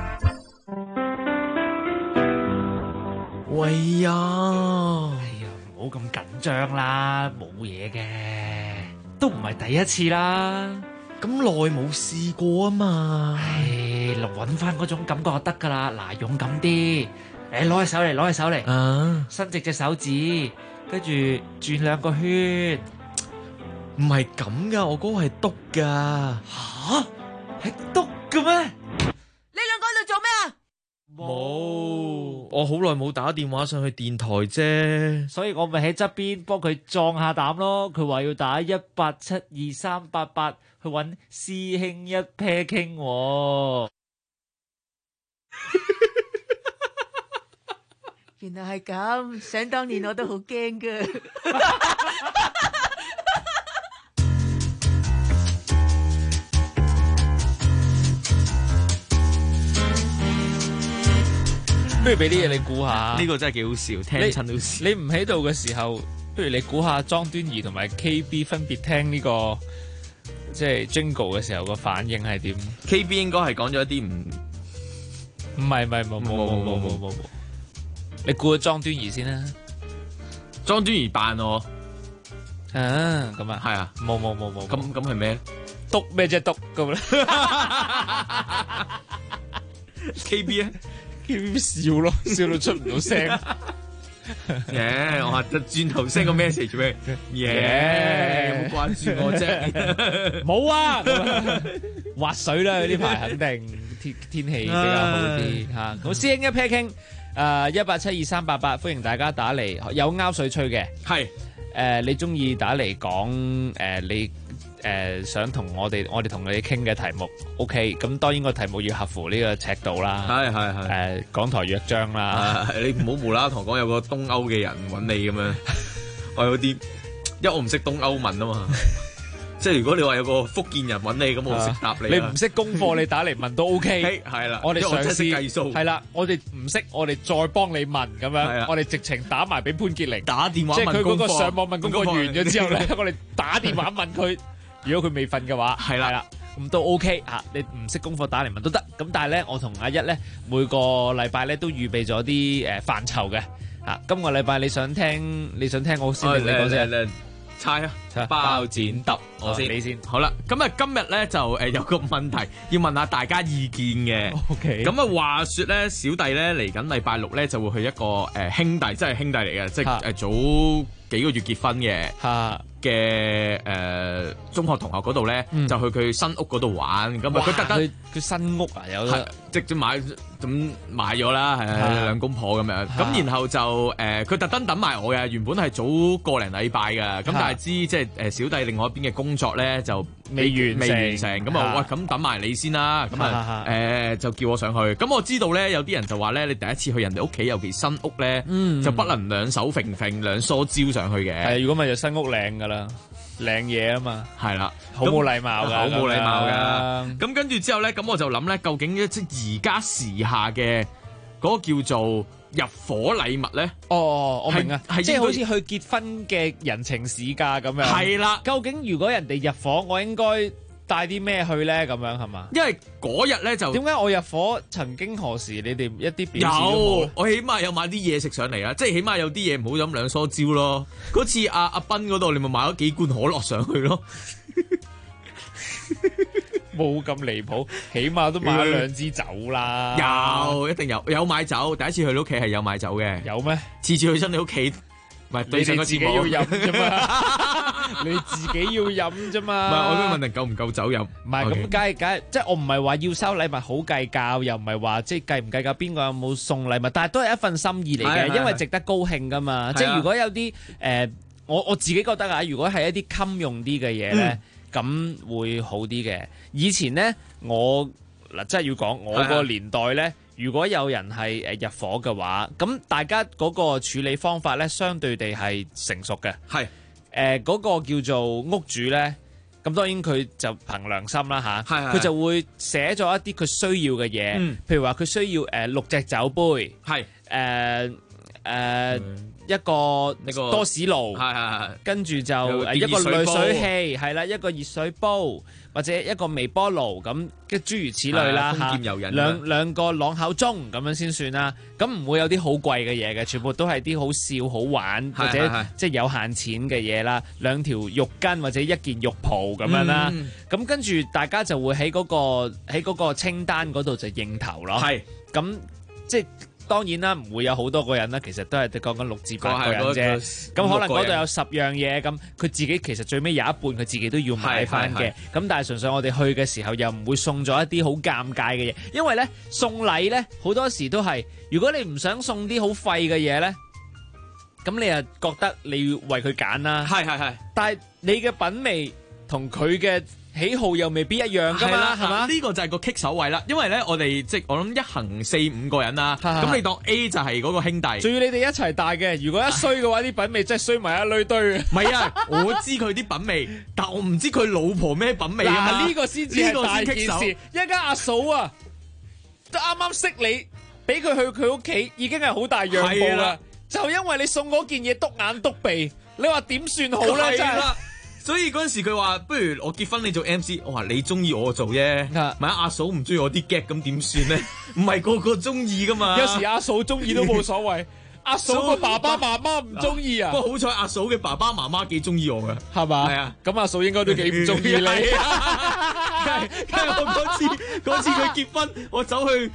喂呀，唔好咁緊張啦，冇嘢嘅，都唔係第一次啦，咁耐冇試過啊嘛，揾翻嗰種感覺就得噶啦，嗱，勇敢啲，攞隻手嚟，攞隻手嚟，伸直隻手指，跟住轉2個圈， 唔係咁噶，我嗰個係篤噶， 吓，係篤嘅咩？ 你兩個喺度做咩啊？ 冇，我好耐冇打電話上去電台啫， 所以我咪喺側邊幫佢壯下膽咯。佢話要打1872388去揾師兄一 pair 傾。 原來係咁，想當年我都好驚噶。 不如俾啲嘢你估下。 呢個真係幾好笑，聽親都笑。 你唔喺度嘅時候，不如你估下莊端儀同埋 KB 分別聽呢個即係 Jingle 嘅時候個反應係點 ？KB 應該係講咗一啲唔係冇，你估咗莊端儀先啦。 莊端儀扮我啊，咁啊， 係啊， 冇， 咁係咩？ 篤咩啫篤咁啦。 KB 咧 ，KB 笑咯，笑到出唔到聲。 我話轉頭 send 個 message 俾你。有冇關注我啫？ 冇啊，滑水啦，呢排肯定天氣比較好啲嚇。咁師兄一 pair 傾，1872388，歡迎大家打嚟，有拗水吹嘅。 係你中意打嚟講你想同我哋同你傾嘅題目 ，OK， 咁當然個題目要合乎呢個尺度啦。 係港台約章啦。 你唔好無啦啦同我講有個東歐嘅人揾你咁樣，我有啲，因為我唔識東歐文啊嘛。即係如果你話有個福建人揾你，咁我識答你。 你唔識功課，你打嚟問都 OK。 係啦， 我哋嘗試計數。 係啦，我哋唔識，我哋再幫你問咁樣。我哋直情打埋俾潘潔玲， 打電話問功課。 即係佢嗰個上網問功課完咗之後咧，我哋打電話問佢。如果佢未瞓嘅話，係啦，咁都 OK 嚇。你唔識功課打嚟問都得。咁但係咧，我同阿一咧每個禮拜咧都預備咗啲範疇嘅嚇。今個禮拜你想聽我先定你講先？ 猜啊！包剪揼，我先你先。 好啦，咁啊今日咧就有個問題要問下大家意見嘅。 OK。 咁啊話説咧，小弟咧嚟緊禮拜六咧就會去一個兄弟，真係兄弟嚟嘅，即係早幾個月結婚嘅中學同學嗰度咧，就去佢新屋嗰度玩。咁啊佢特登佢新屋啊，有得直接買咗啦，係兩公婆咁樣。咁然後就佢特登等埋我嘅，原本係早個零禮拜嘅。咁但係知即係小弟另外一邊嘅工作咧就未完成。咁啊喂，咁等埋你先啦。咁啊就叫我上去。咁我知道咧有啲人就話咧，你第一次去人哋屋企，尤其新屋咧，就不能兩手揈揈兩梳蕉上去嘅。 係，如果咪就新屋靚噶啦。靚嘢啊嘛， 係啦， 好冇禮貌噶， 好冇禮貌噶。咁跟住之後咧，咁我就諗咧，究竟即係而家時下嘅嗰個叫做入伙禮物咧？ 哦，我明啊，即係好似去結婚嘅人情市價咁樣。 係啦， 究竟如果人哋入伙，我應該帶啲咩去咧？咁樣係嘛？ 因為嗰日咧就點解我入伙曾經何時你哋一啲表示都冇？ 有，我起碼有買啲嘢食上嚟啊！即係起碼有啲嘢唔好飲兩梳蕉咯。嗰次阿斌嗰度，你咪買咗幾罐可樂上去咯。 冇咁離譜，起碼都買咗兩支酒啦。 有，一定有買酒。第一次去你屋企係有買酒嘅。 有咩？ 次次去親你屋企。唔係， 你哋自己要飲啫嘛，你自己要飲啫嘛。 唔係，我都問人夠唔夠酒飲。 唔係咁，梗係，即係我唔係話要收禮物好計較，又唔係話即係計唔計較邊個有冇送禮物，但係都係一份心意嚟嘅，因為值得高興噶嘛。即係如果有啲我自己覺得啊，如果係一啲襟用啲嘅嘢咧，咁會好啲嘅。以前咧，我真係要講我個年代咧。如果有人係入伙嘅話，咁大家嗰個處理方法咧，相對地係成熟嘅。 係嗰個叫做屋主咧，咁當然佢就憑良心啦嚇，佢就會寫咗一啲佢需要嘅嘢，譬如話佢需要6隻酒杯，一個多士爐，跟住就一個濾水器，係啦，一個熱水煲。或者一個微波爐咁嘅諸如此類啦嚇，兩個朗口鐘咁樣先算啦。咁唔會有啲好貴嘅嘢嘅，全部都係啲好笑好玩或者即係有限錢嘅嘢啦。兩條浴巾或者一件浴袍咁樣啦。咁跟住大家就會喺嗰個清單嗰度就應頭咯。係咁即係。當然啦，唔會有好多個人啦，其實都係講緊6至8個人啫。咁可能嗰度有10樣嘢，咁佢自己其實最尾有一半佢自己都要買翻嘅。咁但係純粹我哋去嘅時候又唔會送咗一啲好尷尬嘅嘢，因為咧送禮咧好多時都係，如果你唔想送啲好廢嘅嘢咧，咁你又覺得你要為佢揀啦。係。但係你嘅品味同佢嘅喜好又未必一樣㗎嘛，係嘛？ 呢個就係個棘手位啦，因為咧我哋即係我諗一行4-5個人啦，咁你當 A 就係嗰個兄弟， 仲要你哋一齊大嘅，如果一衰嘅話，啲品味真係衰埋一堆。 唔係啊，我知佢啲品味，但我唔知佢老婆咩品味啊嘛。 呢個先至係大件事，一家阿嫂啊，都啱啱識你。 俾佢去佢屋企已經係好大讓步啦係啦。 就因為你送嗰件嘢篤眼篤鼻，你話點算好咧？真係。 所以嗰陣時佢話，不如我結婚你做 MC，我話你中意我做啫，萬一阿嫂唔中意我啲 gag 咁點算咧？唔係個個中意噶嘛。 有時阿嫂中意都冇所謂，阿嫂個爸爸媽媽唔中意啊。 不過好彩阿嫂嘅爸爸媽媽幾中意我㗎， 係嘛？ 係啊， 咁阿嫂應該都幾唔中意你。 梗係我嗰次佢結婚，我走去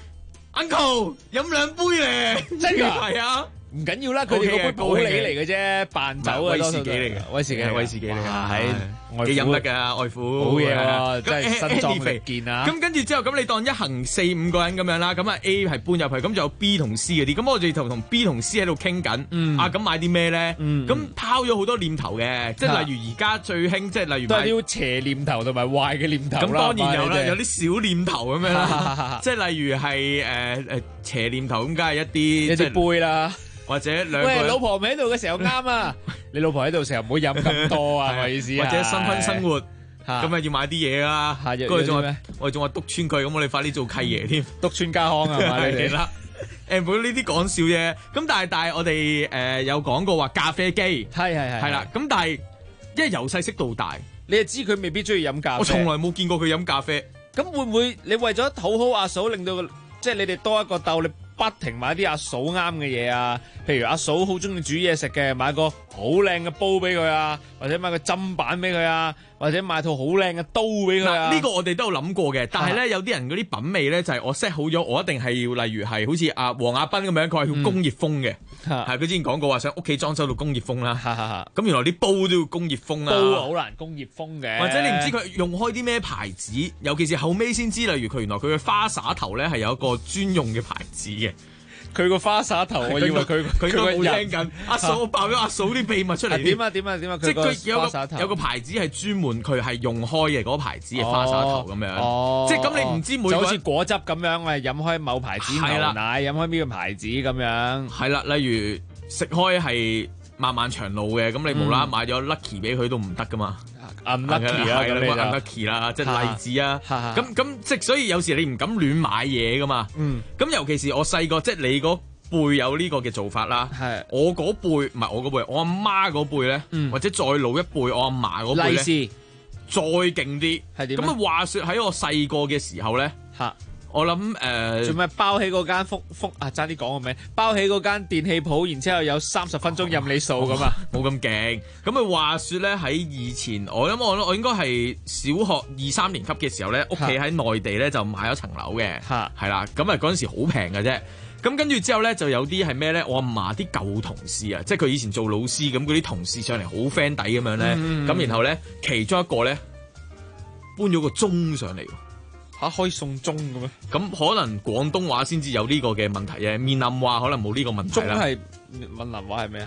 uncle 飲兩杯咧， 真㗎？ 係啊。 唔緊要啦，佢哋嗰杯普洱嚟嘅啫，扮酒啊， 威士忌嚟嘅， 威士忌嚟嘅，係幾飲得㗎，外父。 好嘢喎，真係新裝力健啊！ 咁跟住之後，咁你當一行4-5個人咁樣啦，咁啊 A 係搬入去，咁就有 B 同 C 嗰啲，咁我哋就同 B 同 C 喺度傾緊，咁買啲咩咧？咁拋咗好多念頭嘅，即係例如而家最興，即係例如都係啲邪念頭同埋壞嘅念頭啦。 咁當然有啦，有啲小念頭咁樣啦，即係例如係邪念頭咁，梗係一啲杯啦。 或者兩個喂，老婆唔喺度嘅時候啱啊！你老婆喺度時候唔好飲咁多啊，係咪意思啊？ 或者新婚生活，咁啊要買啲嘢啦。跟住仲話我哋仲話督穿佢，咁我哋快啲做契爺添， 督穿家康啊嘛！你哋啦，唔好呢啲講笑啫。咁但係我哋有講過話咖啡機，係啦。咁但係因為由細識到大， 你就知佢未必中意飲咖啡。 我從來冇見過佢飲咖啡。 咁會唔會你為咗討好阿嫂，令到即係你哋多一個鬥，你不停買啲阿嫂啱嘅嘢啊？譬如阿嫂好中意煮嘢食嘅，買個好靚嘅煲俾佢啊，或者買個砧板俾佢啊，或者買套好靚嘅刀俾佢啊。 呢個我哋都有諗過嘅，但係咧有啲人嗰啲品味咧就係我 set 好咗，我一定係要例如係好似阿黃亞斌咁樣，佢係要工業風嘅，係佢之前講過話想屋企裝修到工業風啦。咁原來啲煲都要工業風啊， 煲好難工業風嘅， 或者你唔知佢用開啲咩牌子，尤其是後尾先知，例如佢原來佢嘅花灑頭咧係有一個專用嘅牌子嘅。 佢個花灑頭，我以為佢應該冇聽緊。阿嫂爆咗阿嫂啲秘密出嚟。 點啊？ 即係佢有個牌子係專門佢係用開嘅嗰個牌子嘅花灑頭咁樣。即係咁你唔知每個就好似果汁咁樣，我係飲開某牌子牛奶，飲開邊個牌子咁樣。 係啦，例如食開係漫漫長路嘅，咁你無啦啦買咗 Lucky 俾佢都唔得噶嘛。 unlucky 啦， 咁你 unlucky 啦，即係例子啊。咁即係所以有時你唔敢亂買嘢噶嘛。咁尤其是我細個，即係你嗰輩有呢個嘅做法啦。我嗰輩唔係我嗰輩，我阿媽嗰輩咧，或者再老一輩，我阿嫲嗰輩咧，再勁啲。係點？咁啊話說喺我細個嘅時候咧，我諗做咩包起嗰間福啊？爭啲講個名，包起嗰間電器鋪，然之後有30分鐘任你掃咁啊！ 冇咁勁。咁啊話說咧，喺以前我諗我應該係小學2-3年級嘅時候咧，屋企喺內地咧就買咗層樓嘅，係啦。咁啊嗰陣時好平嘅啫。咁跟住之後咧就有啲係咩咧？我阿嫲啲舊同事啊，即係佢以前做老師咁，嗰啲同事上嚟好 friend 底咁樣咧。咁然後咧其中一個咧搬咗個鐘上嚟。 可以送鐘嘅咩？ 咁可能廣東話先至有呢個嘅問題嘅，閩南話可能冇呢個問題啦。 鐘係閩南話係咩啊？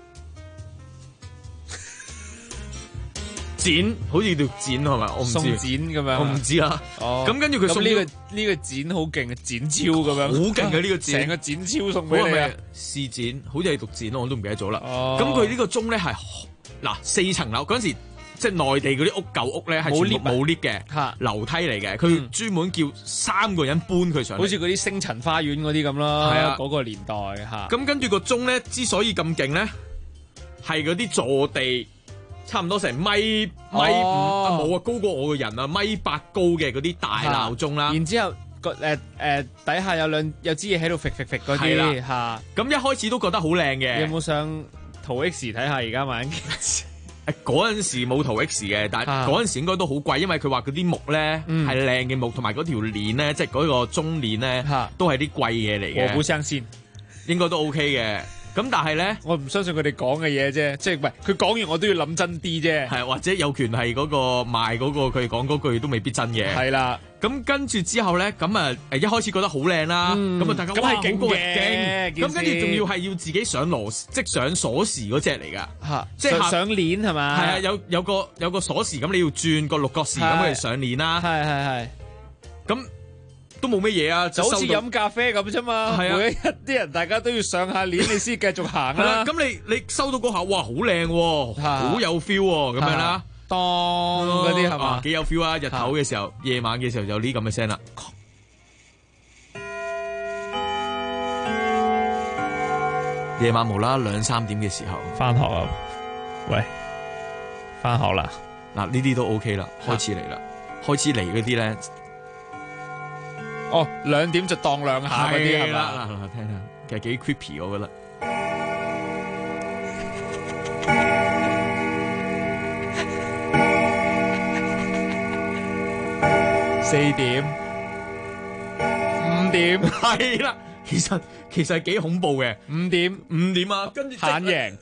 剪好似叫剪係咪？我唔知。 送剪咁樣， 我唔知啦。咁跟住佢送呢個剪好勁嘅，剪超咁樣。 好勁嘅呢個剪， 成個剪超送俾你啊！ 試剪，好似係讀剪咯，我都唔記得咗啦。咁佢呢個鐘咧係嗱4層樓嗰陣時。即係內地嗰啲舊屋咧，係全部冇 lift 嘅，樓梯嚟嘅。佢專門叫3個人搬佢上嚟， 好似嗰啲星塵花園嗰啲咁咯。係啊，嗰個年代嚇。 咁跟住個鐘咧，之所以咁勁咧，係嗰啲坐地差唔多成米5，冇啊，高過我個人啊，米8高嘅嗰啲大鬧鐘啦。 然之後個底下有支嘢喺度揈嗰啲嚇。 咁一開始都覺得好靚嘅。 有冇上淘 X 睇下而家買緊？ 嗰陣時冇淘 X 嘅，但係嗰陣時應該都好貴，因為佢話嗰啲木咧係靚嘅木，同埋嗰條鏈咧，即係嗰個鐘鏈咧，都係啲貴嘢嚟嘅。 我好相信， 應該都 OK 嘅。咁但係咧， 我唔相信佢哋講嘅嘢啫，即係唔係佢講完我都要諗真啲啫。 係或者有權係嗰個賣嗰個佢講嗰句都未必真嘅。 係啦。 咁跟住之後咧，咁啊一開始覺得好靚啦，咁啊大家哇勁勁，咁跟住仲要係要自己上即上鎖匙嗰隻嚟噶， 即係上鏈係嘛？ 係啊，有個鎖匙咁，你要轉個6角匙咁去上鏈啦。 係。咁都冇乜嘢啊， 就好似飲咖啡咁啫嘛。每一日啲人大家都要上下鏈，你先繼續行啦。 咁你收到嗰下，哇好靚喎，好有 feel 喎，咁樣啦。 當嗰啲係嘛， 幾有 feel 啊！日頭嘅時候，夜晚嘅時候有呢咁嘅聲啦。 夜晚無啦2-3點嘅時候翻學啊，喂，翻學啦， 嗱呢啲都 OK 啦，開始嚟啦，開始嚟嗰啲咧， 哦2點就當2下嗰啲係啦， 嘛？ 嗱聽聽，其實幾 creepy 我覺得。 4點、5點， 係啦，其實係幾恐怖嘅。 5點啊，跟住慘贏。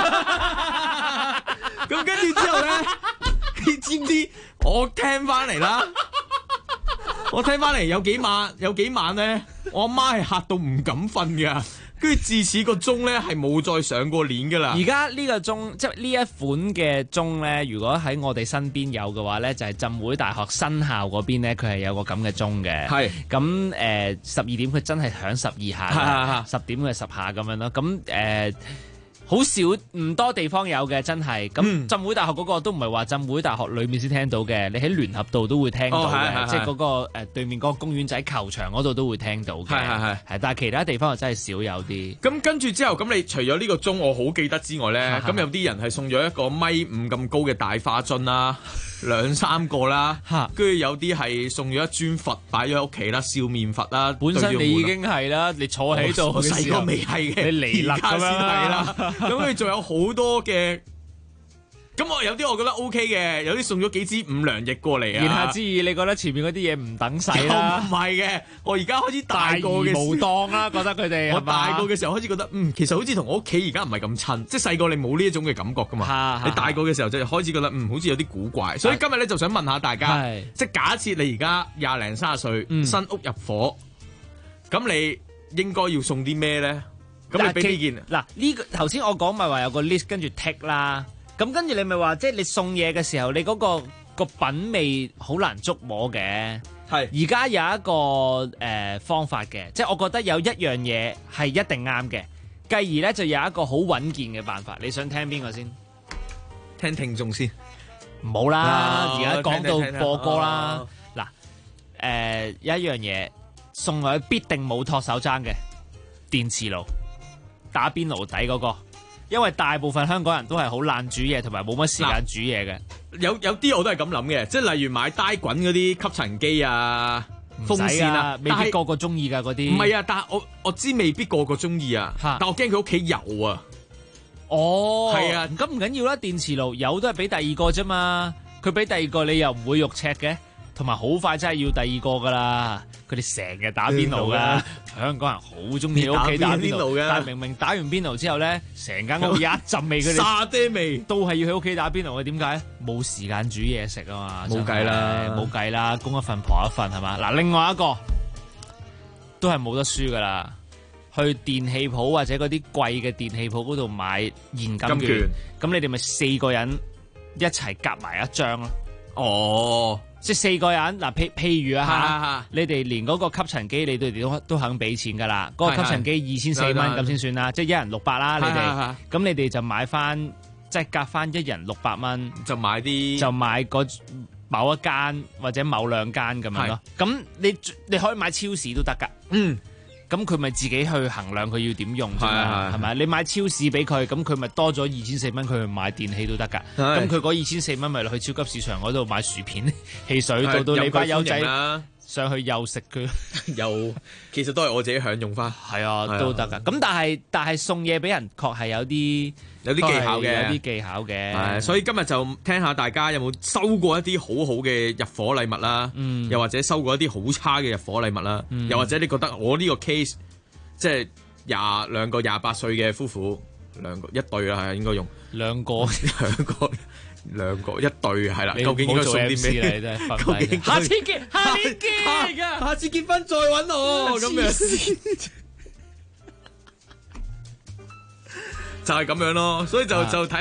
咁跟住之後咧，你知唔知？我聽翻嚟啦，我聽翻嚟有幾晚咧，我阿媽係嚇到唔敢瞓噶。跟住自此個鐘咧係冇再上過鏈噶啦。 而家呢個鐘即係呢一款嘅鐘咧，如果喺我哋身邊有嘅話咧，就係浸會大學新校嗰邊咧，佢係有個咁嘅鐘嘅。係咁12點佢真係響12下，10點佢10下咁樣咯。咁好少唔多地方有嘅，真係。咁浸會大學嗰個都唔係話浸會大學裏面先聽到嘅，你喺聯合道都會聽到嘅，即係嗰個對面嗰個公園仔球場嗰度都會聽到嘅。係，但係其他地方就真係少有啲。 咁跟住之後，咁你除咗呢個鐘我好記得之外咧，咁有啲人係送咗一個1.5米咁高嘅大花樽啦，2-3個啦，跟住有啲係送咗一尊佛擺咗喺屋企啦，笑面佛啦。本身你已經係啦，你坐喺度，我細個未係嘅，你離啦先係啦。咁佢仲有好多嘅，咁我有啲我覺得 OK 嘅，有啲送咗幾支五糧液過嚟啊！ 言下之意，你覺得前面嗰啲嘢唔等使啦？ 唔係嘅，我而家開始大個嘅無當啦，覺得佢哋我大個嘅時候開始覺得，其實好似同我屋企而家唔係咁親，即係細個你冇呢一種嘅感覺噶嘛。你大個嘅時候就開始覺得，好似有啲古怪。所以今日咧就想問下大家，即係假設你而家20-30歲，新屋入伙，咁你應該要送啲咩咧？咁你俾意見嗱，呢個頭先我講咪話有個 list 跟住 tick 啦，咁跟住你咪話即係你送嘢嘅時候，你嗰個品味好難捉摸嘅。係而家有一個方法嘅，即係我覺得有一樣嘢係一定啱嘅，繼而咧就有一個好穩健嘅辦法。你想聽邊個先？ 聽聽眾先， 唔好啦，而家講到播歌啦。嗱，有一樣嘢送落去必定冇托手踭嘅電磁爐。打邊爐底嗰個，因為大部分香港人都係好懶煮嘢，同埋冇乜時間煮嘢嘅。 有啲我都係咁諗嘅，即係例如買帶滾嗰啲吸塵機啊、風扇啊， 未必個個中意㗎嗰啲。 唔係啊，但係我知未必個個中意啊，但我驚佢屋企油啊。 哦， 係啊， 咁唔緊要啦，電磁爐油都係俾第二個啫嘛，佢俾第二個你又唔會肉赤嘅。同埋好快真係要第二個噶啦，佢哋成日打邊爐噶，香港人好中意喺屋企打邊爐嘅。但係明明打完邊爐之後咧，成間屋一陣味，佢哋沙爹味都係要喺屋企打邊爐嘅。點解？冇時間煮嘢食啊嘛， 冇計啦， 冇計啦，公一份婆一份係嘛。嗱，另外一個都係冇得輸噶啦，去電器鋪或者嗰啲貴嘅電器鋪嗰度買現金券，咁你哋咪4個人一齊夾埋一張咯。 哦。 即係4個人嗱，譬如啊，你哋連嗰個吸塵機你哋都肯俾錢㗎啦，嗰個吸塵機2400蚊咁先算啦，即係一人600啦，你哋咁你哋就買翻即係夾翻一人600蚊， 就買嗰某一間或者某2間咁樣咯。咁你可以買超市都得㗎。咁佢咪自己去衡量佢要點用啫嘛，係咪？你買超市俾佢，咁佢咪多咗2400蚊，佢去買電器都得㗎。咁佢嗰2400蚊咪落去超級市場嗰度買薯片、汽水，到你班友仔上去又食佢， 又其實都係我自己享用翻。 係啊，都得㗎。咁但係送嘢俾人確係有啲技巧嘅。 所以今日就聽下大家有冇收過一啲好好嘅入伙禮物啦，又或者收過一啲好差嘅入伙禮物啦，又或者你覺得我呢個 case 即係兩個28歲嘅夫婦，一對啦，係應該用兩個一對係啦。究竟應該送啲咩？ 下次見， 下次結婚再搵我咁樣。就係咁樣咯，所以就睇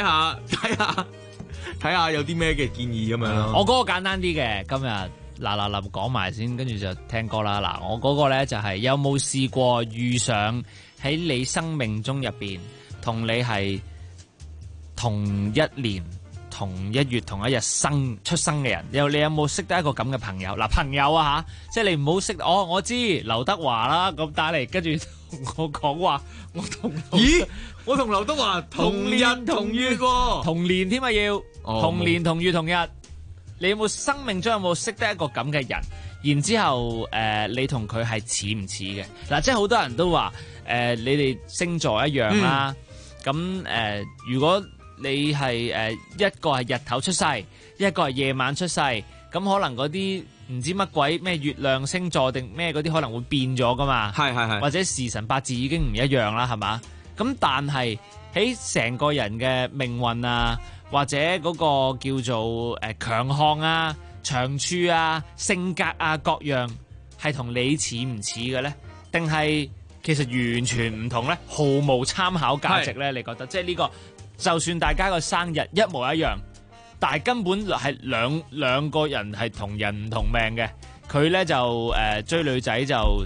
下有啲咩嘅建議咁樣咯。 我嗰個簡單啲嘅，今日嗱講埋先，跟住就聽歌啦。嗱，我嗰個咧就係有冇試過遇上喺你生命中入邊同你係同一年同一月同一日出生嘅人，你有冇識得一個咁嘅朋友？嗱，朋友啊嚇，即係你唔好識我知劉德華啦，咁打嚟跟住同我講話， 我同劉德華同日同月喎， 同年添啊要，同年同月同日。你有冇生命中有冇識得一個咁嘅人？然之後你同佢係似唔似嘅？嗱，即係好多人都話你哋星座一樣啦。咁如果你係一個係日頭出世，一個係夜晚出世，咁可能嗰啲唔知乜鬼咩月亮星座定咩嗰啲可能會變咗噶嘛？係，或者時辰八字已經唔一樣啦，係嘛？咁但係喺成個人嘅命運啊，或者嗰個叫做強項啊、長處啊、性格啊各樣，係同你似唔似嘅咧？定係其實完全唔同咧？毫無參考價值咧？你覺得？即係呢個，就算大家個生日一模一樣，但係根本係兩個人係同人唔同命嘅。佢咧就追女仔就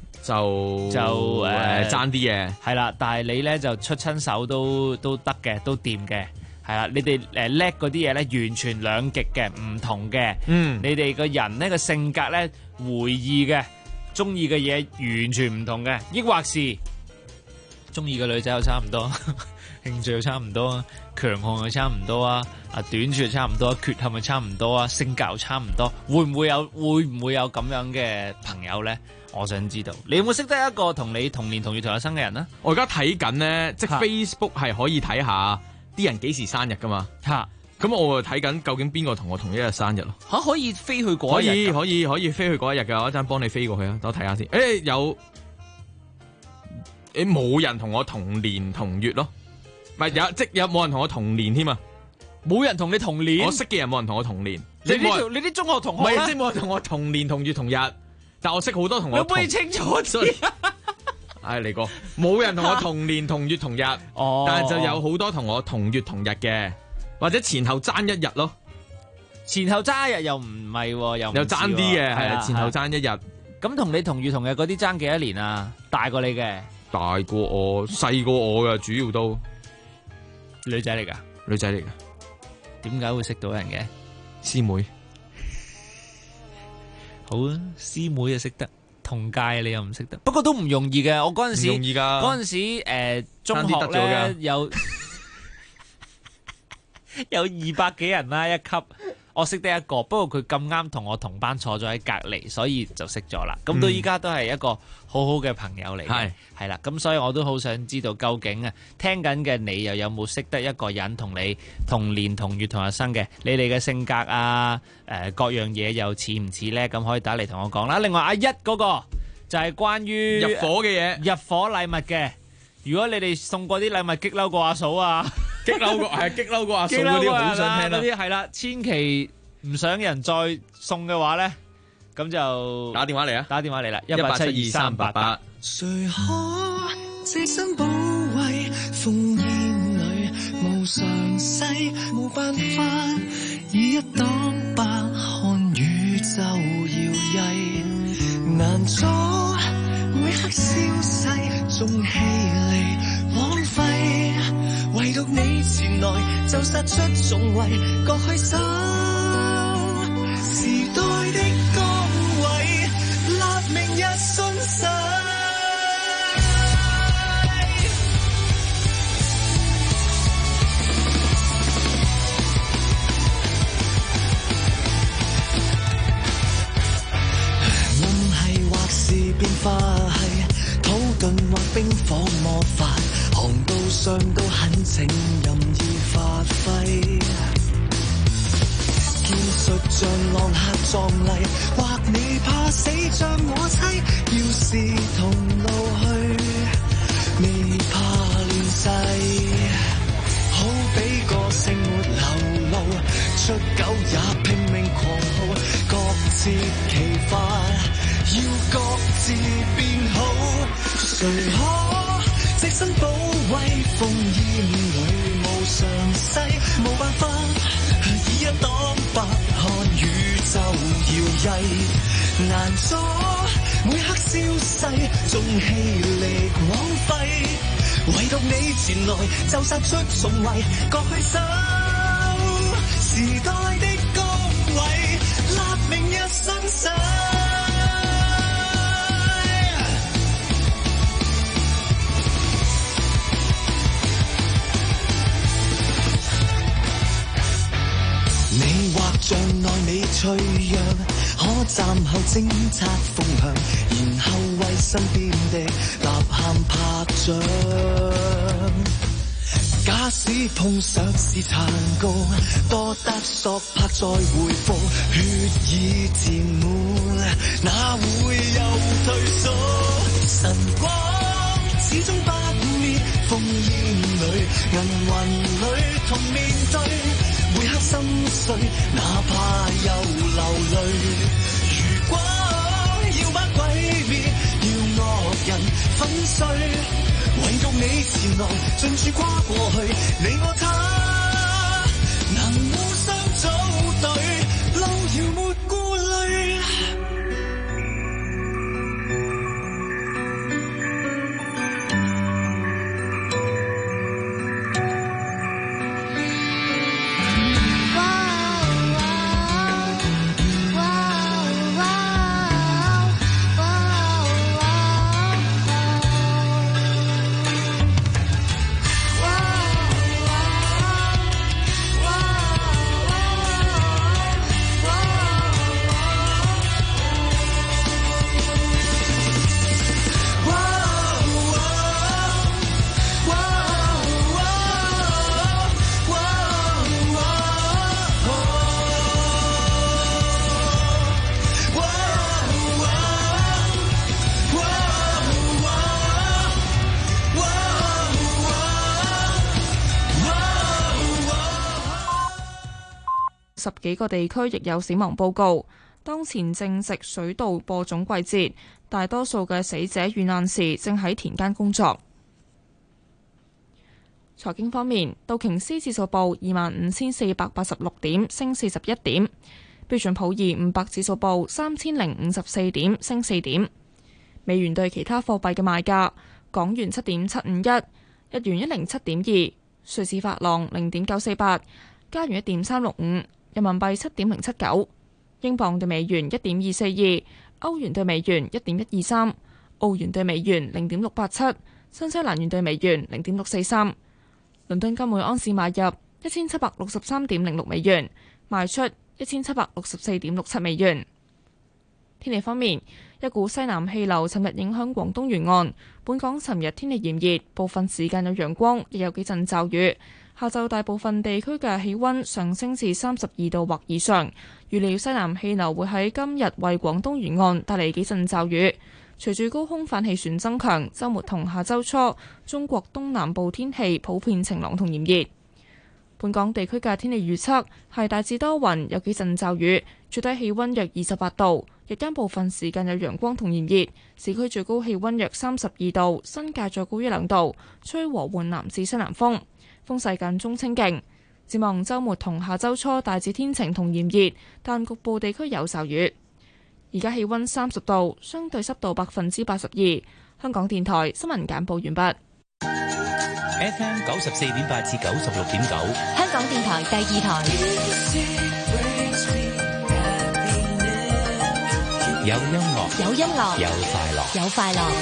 爭啲嘅，係啦。但係你咧就出親手都得嘅，都掂嘅。係啦，你哋叻嗰啲嘢咧，完全兩極嘅，唔同嘅。你哋個人呢個性格咧，回意嘅，中意嘅嘢完全唔同嘅，抑或是中意嘅女仔又差唔多，興趣又差唔多啊，強項又差唔多啊，短處又差唔多，缺陷又差唔多啊，性格又差唔多，會唔會有咁樣嘅朋友咧？我想知道，你有冇識得一個同你同年同月同日生嘅人呢？ 我而家睇緊咧，即係 Facebook 係可以睇下啲人幾時生日噶嘛？咁我睇緊究竟邊個同我同一日生日咯？ 可以飛去嗰一日？ 可以飛去嗰一日噶，我一陣幫你飛過去啊！等我睇下先。冇人同我同年同月咯，唔係有冇人同我同年添啊？ 冇人同你同年？ 我識嘅人冇人同我同年。 你啲中學同學唔係即係冇人同我同年同月同日，但我識好多同我。 你可唔可以清楚啲？ 嚟過，冇人同我同年同月同日，但係就有好多同我同月同日嘅，或者前後爭一日咯。 前後爭一日又唔係，又爭啲嘅，係啊，前後爭一日。 咁同你同月同日嗰啲爭幾多年啊？大過你嘅？ 大過我，細過我嘅，主要都女仔嚟噶？ 女仔嚟噶？ 點解會識到人嘅？ 師妹。 好啊，師妹就識得。同屆你又唔識得，不過都唔容易嘅。我嗰陣時， 容易㗎。 嗰陣時中學咧有200幾人啦一級，我識得一個，不過佢咁啱同我同班坐咗喺隔離，所以就識咗啦。咁到依家都係一個好好嘅朋友嚟嘅，係啦。咁所以我都好想知道，究竟啊聽緊嘅你又有冇識得一個人同你同年同月同日生嘅？你哋嘅性格啊各樣嘢又似唔似呢？咁可以打嚟同我講啦。另外阿一嗰個就係關於入伙嘅嘢， 入伙禮物嘅。如果你哋送過啲禮物激嬲過阿嫂啊， 激嬲過阿嫂嗰啲好想聽啦， 嗰啲係啦，千祈唔想人再送嘅話咧，咁就打電話嚟啊！ 打電話嚟啦，1872388。 誰可隻身保衛，烽煙裏無常勢，冇辦法以一擋百，看宇宙搖曳，難阻每刻消逝，縱氣力枉費，唯獨你前來就殺出重圍，各去守時代的崗位，立明日信誓。暗係或是變化係土遁或冰火魔法，航道上都很請任意發揮，劍術像浪客壯麗，或你怕死像我妻，要是同路去，未怕亂世，好比個性沒流露，出狗也拼命狂號，各自其法，要各自變好，誰可隻身保衛，烽煙裏無常勢，冇辦法以一擋百，看宇宙搖曳，難阻每刻消逝，縱氣力枉費，唯獨你前來就殺出重圍，各去守時代的崗位，立明日新世。你或像內你脆弱，可站後偵察風向，然後為身邊的吶喊拍掌。假使碰上是殘酷，多得索拍再回復，血已填滿，哪會有退縮？晨光始終不滅，烽煙裏銀魂裏同面對，每刻心碎，哪怕又流淚。如果要把鬼滅，要惡人粉碎，唯獨你前來，盡處跨過去，你我他能互相組隊，路遙沒顧慮。 10幾個地區亦有死亡報告。當前正值水稻播種季節，大多數嘅死者遇難時正喺田間工作。財經方面，道瓊斯指數報25,486點，升41點；標準普爾500指數報3054點，升4點。美元對其他貨幣嘅賣價：港元7.751，日元107.2，瑞士法郎0.948，加元1.365。人民幣7.079，英鎊對美元1.242，歐元對美元1.123，澳元對美元0.687，新西蘭元對美元0.643。倫敦金每盎司買入1763.06美元，賣出1764.67美元。天氣方面，一股西南氣流尋日影響廣東沿岸，本港尋日天氣炎熱，部分時間有陽光，亦有幾陣驟雨。下晝大部分地區嘅氣溫上升至32度或以上，預料西南氣流會喺今日為廣東沿岸帶嚟幾陣驟雨。隨住高空反氣旋增強，週末同下週初，中國東南部天氣普遍晴朗同炎熱。本港地區嘅天氣預測係大致多雲，有幾陣驟雨，最低氣溫約28度，日間部分時間有陽光同炎熱，市區最高氣溫約32度，新界再高1-2度，吹和緩南至西南風。風勢間中清勁，展望週末同下週初大致天晴同炎熱，但局部地區有驟雨。而家氣溫30度，相對濕度82%。香港電台新聞簡報完畢。 FM 94.8至96.9， 香港電台第2台。 有音樂， 有音樂， 有快樂， 有快樂。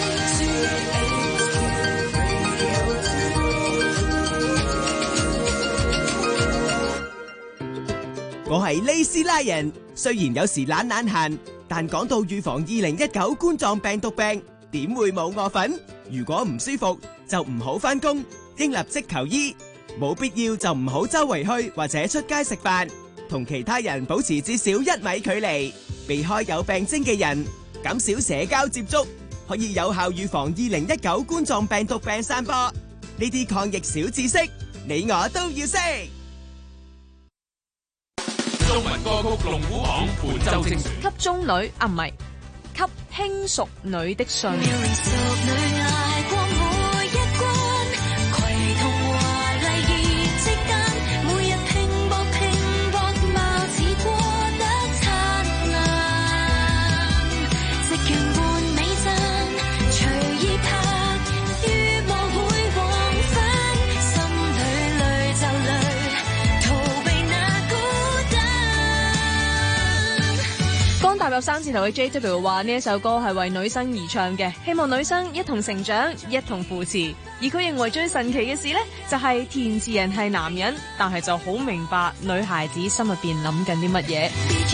我係利斯拉人，雖然有時懶閒，但講到預防2019冠狀病毒病，點會冇我份？如果唔舒服就唔好返工，應立即求醫。冇必要就唔好周圍去或者出街食飯，同其他人保持至少1米距離，避開有病徵嘅人，減少社交接觸，可以有效預防2019冠狀病毒病散播。呢啲抗疫小知識，你我都要識。 中文歌曲龍虎榜本周精選， 給中女啊，唔係，給輕熟女的信。 有3字頭嘅 JW 話呢一首歌係為女生而唱嘅，希望女生一同成長，一同扶持。而佢認為最神奇嘅事呢，就係填詞人係男人，但係就好明白女孩子心入邊諗緊啲乜嘢。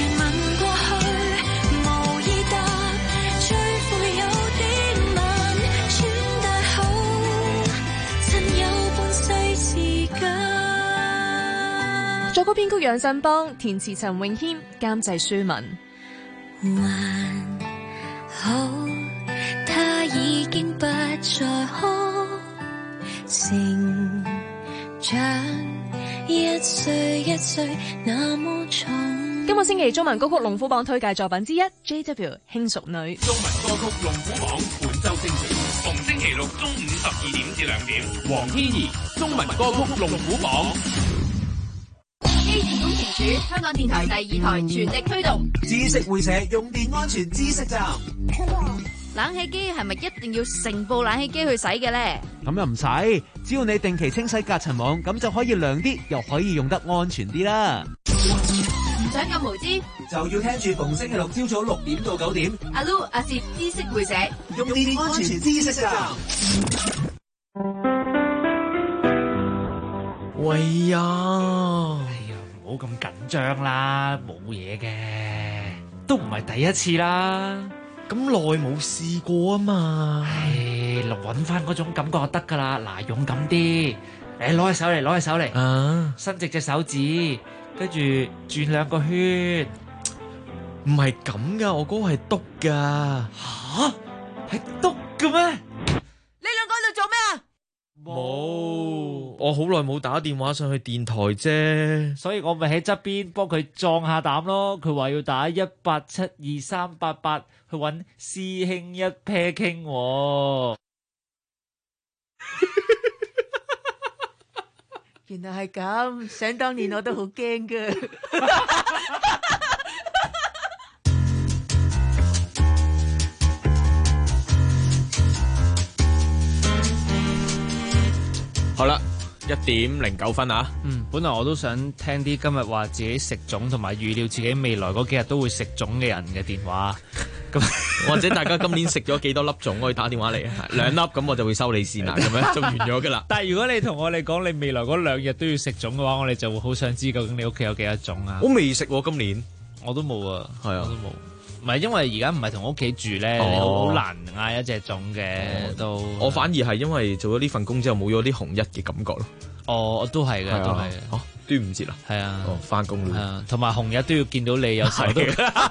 作曲編曲楊振邦，填詞陳詠謙，監製舒文。 還好，他已經不再可成長，一歲一歲那麼重。 今個星期中文歌曲龍虎榜推介作品之一 JW 輕熟女。 中文歌曲龍虎榜本周精選，逢星期六中午12點至2點。黃天怡中文歌曲龍虎榜。 機電工程署香港電台第2台全力推動知識會社用電安全知識站。 冷氣機係咪一定要成部冷氣機去洗嘅呢？ 咁又唔使，只要你定期清洗隔塵網，咁就可以涼啲，又可以用得安全啲啦。 唔想咁無知， 就要聽住逢星期六朝早6點到9點。 阿 Lu 阿攝知識會社用電安全知識站。 喂呀！唔好咁緊張啦，冇嘢嘅，都唔係第一次啦。 咁耐冇試過啊嘛。 揾翻嗰種感覺就得噶啦。嗱，勇敢啲，攞起手嚟，攞起手嚟，伸直隻手指，跟住轉2個圈。 唔係咁噶，我嗰個係篤噶。 吓？係篤嘅咩？ 你兩個喺度做咩啊？ 冇，我好耐冇打電話上去電台啫， 所以我咪喺側邊幫佢壯下膽咯。佢話要打1872388去揾師兄一 pair 傾。 原來係咁，想當年我都好驚噶。 好啦，1點09分啊。 本來我都想聽啲今日話自己食粽同埋預料自己未來嗰幾日都會食粽嘅人嘅電話。咁或者大家今年食咗幾多粒粽，可以打電話嚟，2粒咁我就會收你線啦，咁樣就完咗噶啦。 但係如果你同我哋講你未來嗰2日都要食粽嘅話，我哋就會好想知究竟你屋企有幾多粽啊？ 我未食喎，今年我都冇啊， 係啊， 我都冇。唔係因為而家唔係同屋企住咧，你好難嗌一隻粽嘅都。 我反而係因為做咗呢份工之後冇咗啲紅一嘅感覺咯。 哦，都係嘅，都係。 哦，端午節啦， 係啊， 翻工啦。 係啊，同埋紅日都要見到你有時候都。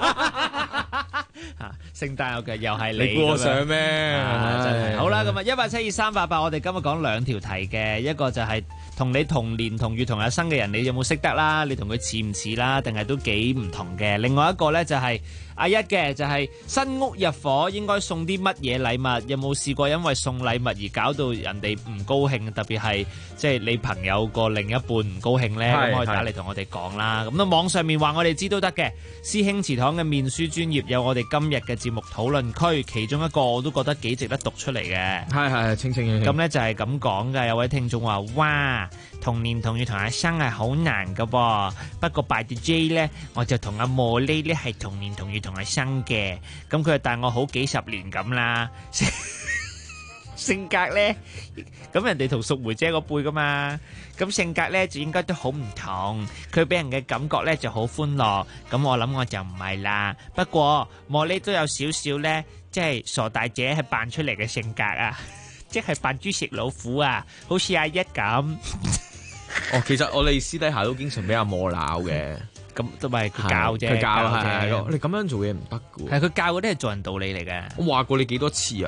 聖誕又係你過上咩？ 真係好啦，咁啊1872388，我哋今日講2條題嘅，一個就係同你同年同月同日生嘅人，你有冇識得啦？你同佢似唔似啦？定係都幾唔同嘅？另外一個呢，就係阿一嘅，就係新屋入伙應該送啲乜嘢禮物？有冇試過因為送禮物而搞到人哋唔高興？特別係即係你朋友個另一半唔高興呢？咁可以打嚟同我哋講啦。咁網上面話我哋知都得嘅，師兄祠堂嘅面書專頁有我哋今日嘅節目討論區，其中一個我都覺得幾值得讀出嚟嘅。 係清清。 咁呢就係咁講嘅，有位聽眾話：哇，同年同月同阿生係好難噶噃。不過 by the J 呢，我就同阿茉莉呢係同年同月同阿生嘅。咁佢係大我好幾十年咁啦。性格呢，咁人哋同淑梅姐個輩噶嘛，咁性格呢就應該都好唔同。佢俾人嘅感覺呢就好歡樂，咁我諗我就唔係啦。不過茉莉都有少少呢，即係傻大姐係扮出嚟嘅性格啊，即係扮豬食老虎啊，好似阿一咁。 哦，其實我哋私底下都經常俾阿莫鬧嘅， 咁都係佢教啫， 佢教係你咁樣做嘢唔得噶。 係佢教嗰啲係做人道理嚟嘅。 我話過你幾多次啊？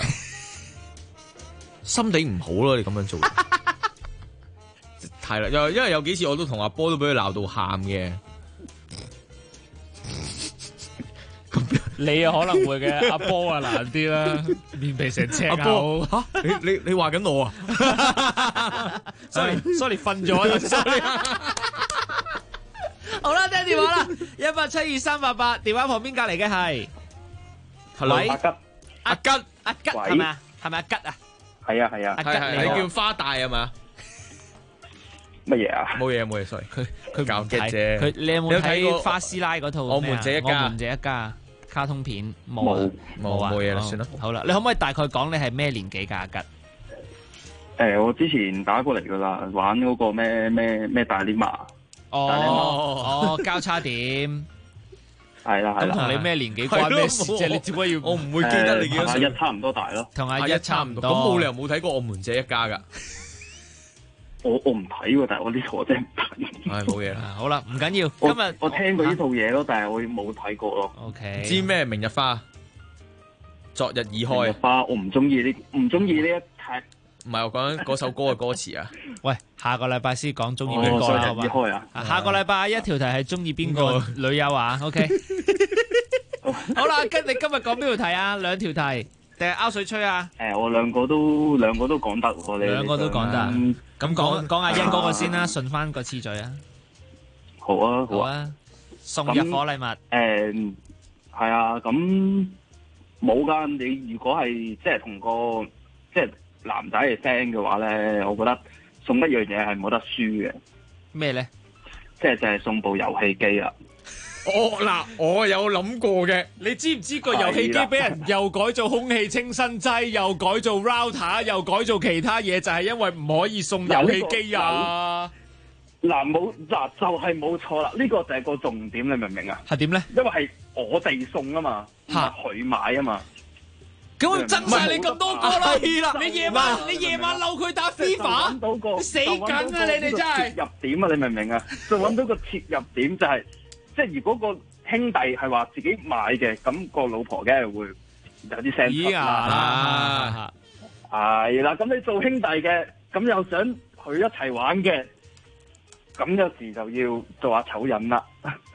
心地唔好咯，你咁樣做係啦，因為有幾次我都同阿波都俾佢鬧到喊嘅。 你可能會嘅，阿波啊難啲啦，面皮成赤口。 吓，你話緊我啊 ？sorry 瞓咗。sorry。好啦，聽電話啦，1872388，電話旁邊隔籬嘅係， 喂，阿吉係咪啊？係咪阿吉啊？ 係啊， 阿吉， 你叫花大係嘛？ 乜嘢啊？ 冇嘢，sorry，佢教嘅啫。 你有冇睇花師奶嗰套？ 我們這一家。 卡通片冇啊， 冇嘢啦， 哦算啦。 好啦，你可唔可以大概講你係咩年紀㗎？阿吉？ 我之前打過嚟噶啦，玩嗰個咩大連麻。 哦，交叉點。 係啦。 咁同你咩年紀關咩事啫？你只不過要我唔會記得你幾多歲。 阿一差唔多大咯。 同阿一差唔多。 咁冇理由冇睇過《我們這一家》㗎。 我唔睇喎，但係我呢套我真係唔睇。 唉，冇嘢啦。 好啦，唔緊要。今日我聽過呢套嘢咯，但係我冇睇過咯。 OK。 知咩？明日花。昨日已開。 明日花，我唔中意呢一劇。 唔係我講緊嗰首歌嘅歌詞啊！ 喂，下個禮拜先講中意邊個啦，好嘛？下個禮拜一條題係中意邊個女優啊 ？OK。好啦，你今日講邊條題啊？兩條題定係拗水吹啊？ 我兩個都講得喎，你兩個都講得。咁講阿欣嗰個先啦，順翻個次序啊。 好啊， 好啊。送入伙禮物。 係啊，咁冇㗎。你如果係即係同個即係男仔係 friend 嘅話咧，我覺得送一樣嘢係冇得輸嘅。 咩咧？ 即係就係送部遊戲機啊！ 我有諗過嘅。 你知唔知個遊戲機俾人又改做空氣清新劑，又改做 router， 又改做其他嘢，就係因為唔可以送遊戲機啊！ 就係冇錯啦，呢個就係個重點，你明唔明啊？ 係點咧？ 因為係我哋送啊嘛，唔係佢買啊嘛。 咁我憎晒你咁多個啦！你夜晚嬲佢打 FIFA， 死緊啊！你哋真係切入點啊！你明唔明啊？就揾到個切入點就係，即係如果個兄弟係話自己買嘅，咁個老婆梗係會有啲聲出啦。係啦，咁你做兄弟嘅，咁又想佢一齊玩嘅，咁有時就要做下醜人啦。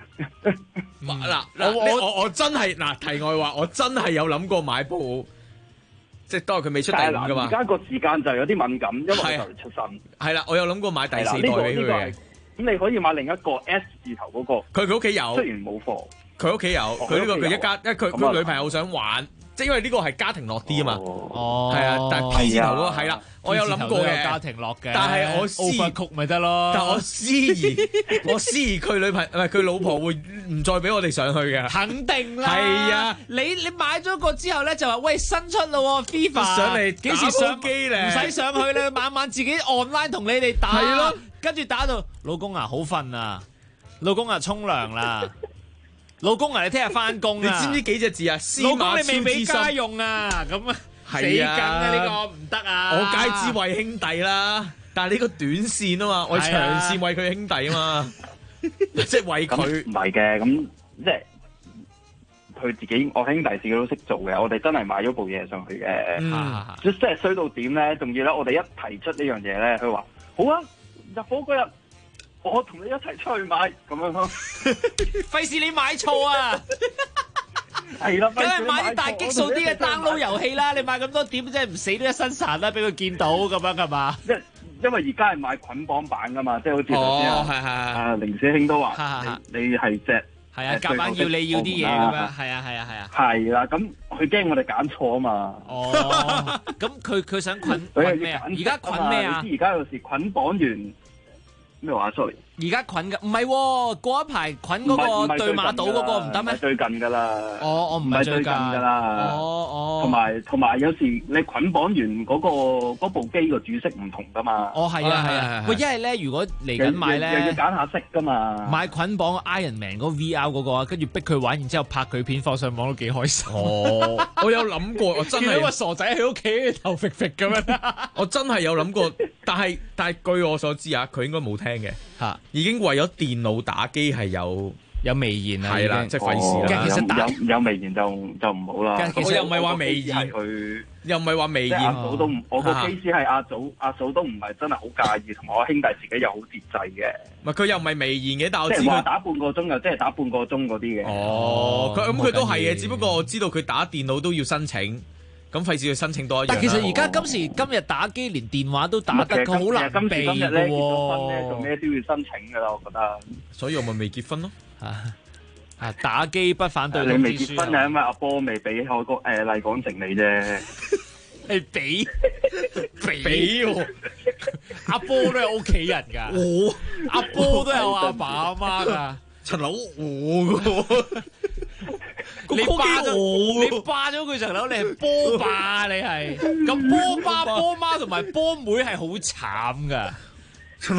我真係題外話，我真係有諗過買部，即係當日佢未出第五噶嘛。 而家個時間就有啲敏感，因為佢就嚟出新。 係啦，我有諗過買第四代俾佢嘅。 咁你可以買另一個 S 字頭嗰個。 佢屋企有， 雖然冇貨。 佢屋企有，佢呢個佢一家，因為佢女朋友想玩。即係因為呢個係家庭樂啲啊嘛，係啊，但係 P 字頭嗰個係啦，我有諗過嘅家庭樂嘅， 但係我思曲咪得咯， 但我思疑佢女朋友唔係佢老婆會唔再俾我哋上去嘅， 肯定啦， 係啊， 你買咗個之後咧就話喂新出咯 FIFA 上嚟幾時上機咧？唔使上去咧，晚晚自己 online 同你哋打，係咯，跟住打到老公啊好瞓啊，老公啊沖涼啦。老公啊，你聽日翻工啊？ 你知唔知幾隻字啊？ 老公你未俾家用啊？咁啊死緊啊！呢個唔得啊！ 我梗係知為兄弟啦，但係呢個短線啊嘛，我係長線為佢兄弟啊嘛，即係為佢。 唔係嘅，咁即係佢自己，我兄弟自己都識做嘅。我哋真係買咗部嘢上去嘅，即係衰到點咧？仲要咧，我哋一提出呢樣嘢咧，佢話好啊，入伙嗰日。我同你一齊出去買咁樣咯， 費事你買錯啊！ 係啦， 梗係買啲大激數啲嘅 download 遊戲啦！你買咁多點，真係唔死都一身殘啦，俾佢見到咁樣係嘛？ 因為而家係買捆綁版噶嘛，即係好似頭先啊凌師兄都話你係隻係啊，夾硬要你要啲嘢咁樣，係啊， 係啦，咁佢驚我哋揀錯啊嘛。 哦，咁佢想捆咩啊？而家捆咩啊？ 你知而家有時捆綁完。咩話 ？sorry， 而家捆嘅唔係，過一排捆嗰個對馬島嗰個唔得咩？ 最近噶啦， 我唔係最近噶啦，同埋有時你捆綁完嗰部機個主色唔同噶嘛。 係啊，喂，一係咧，如果嚟緊買咧， 又要揀下色噶嘛。 買捆綁 Iron Man 嗰個 VR 嗰個啊，跟住逼佢玩，然之後拍佢片放上網都幾開心。 我有諗過，我真係見到個傻仔喺屋企頭揈揈咁樣。 我真係有諗過，但係據我所知啊，佢應該冇聽嘅嚇，已經為咗電腦打機係有微言啦， 係啦，即係費事啦。 其實有微言就唔好啦。 我又唔係話微言，又唔係話微言。 阿嫂都唔，我個 case 係阿嫂都唔係真係好介意，同埋我兄弟自己又好節制嘅。 唔係佢又唔係微言嘅，但我知佢打半個鐘又即係打半個鐘嗰啲嘅。 哦，佢都係嘅，只不過我知道佢打電腦都要申請。咁費事去申請多一樣。 但其實而家今時今日打機連電話都打得，佢好難避嘅喎。 今日咧結咗婚咧，做咩都要申請㗎啦，我覺得。 所以我咪未結婚咯。 打機不反對。 你未結婚係因為阿波未俾我個麗港城你啫。 你俾喎，阿波都係屋企人㗎。阿波都有阿爸阿媽㗎。 層樓我㗎喎。 你霸咗佢層樓，你係波霸，你係咁波爸、波媽同埋波妹係好慘噶，好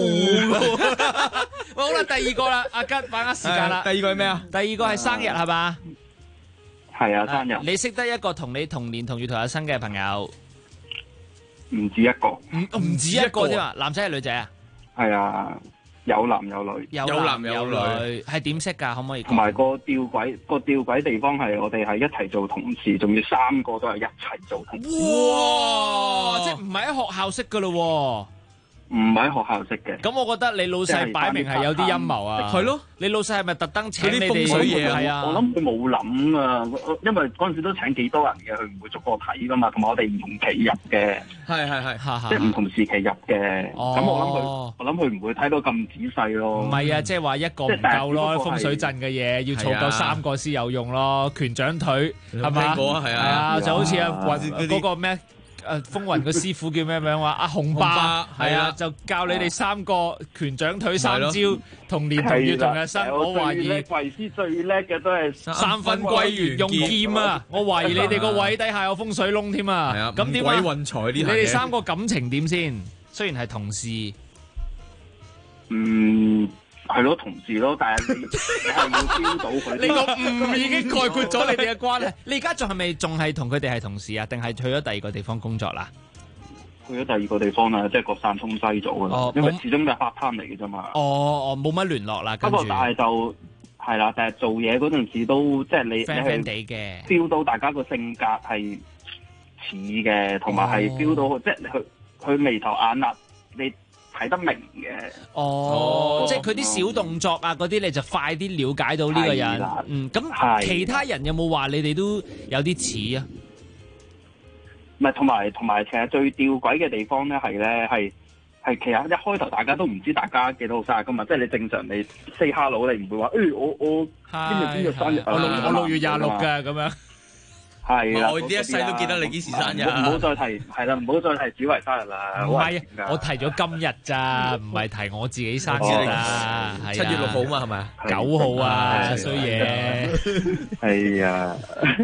好啦，第二個啦，阿吉把握時間啦。 第二個係咩啊？ 第二個係生日係嘛？ 係啊，生日。 你識得一個同你同年同月同日生嘅朋友？ 唔止一個， 唔止一個添啊！男仔係女仔啊？ 係啊，有男有女， 有男有女，係點識㗎？可唔可以講？ 同埋個吊詭地方係我哋係一齊做同事，仲要3個都係一齊做同事。 哇！即係唔係喺學校識㗎咯？ 唔喺學校識嘅。 咁我覺得你老細擺明係有啲陰謀啊！係咯，你老細係咪特登請你哋風水嘢係啊？ 我諗佢冇諗啊，因為嗰陣時都請幾多人嘅，佢唔會逐個睇噶嘛。同埋我哋唔同期入嘅， 係， 即係唔同時期入嘅。咁我諗佢唔會睇到咁仔細咯。 唔係啊，即係話一個唔夠咯，風水陣嘅嘢要儲夠3個先有用咯。拳掌腿係嘛？係啊，就好似嗰個咩？風雲個師傅叫咩名話？阿紅霸係啊，就教你哋3個拳掌腿3招，同年同月同日生。我懷疑貴師最叻嘅都係三分歸元用劍啊！我懷疑你哋個位底下有風水窿添啊！咁點啊？ 鬼運財呢？ 你哋3個感情點先？雖然係同事， 係咯，同事咯，但係你係要 feel 到佢。 呢個已經概括咗你哋嘅關係。你而家係咪仲係同佢哋係同事啊？定係去咗第二個地方工作啦？ 去咗第二個地方啦，即係各散東西咗噶啦。因為始終都係 part time 嚟嘅啫嘛。 冇乜聯絡啦。 不過但係就係啦，但係做嘢嗰陣時都即係你 friend 地嘅 feel 到大家個性格係似嘅，同埋係 feel 到即係佢眉頭眼額你睇得明嘅， 即係佢啲小動作啊，嗰啲你就快啲了解到呢個人。咁其他人有冇話你哋都有啲似啊？ 唔係，同埋，其實最吊詭嘅地方咧係其實一開頭大家都唔知大家幾多號生日噶嘛，即係你正常你 say hello， 你唔會話我邊日生日， 我6月26㗎咁樣。 係啦， 我呢一世都記得你幾時生日。 唔好再提，係啦，唔好再提子維生日啦。 唔係，我提咗今日咋，唔係提我自己生日啦。 7月6號嘛，係咪啊 ？9號啊，衰嘢。 係啊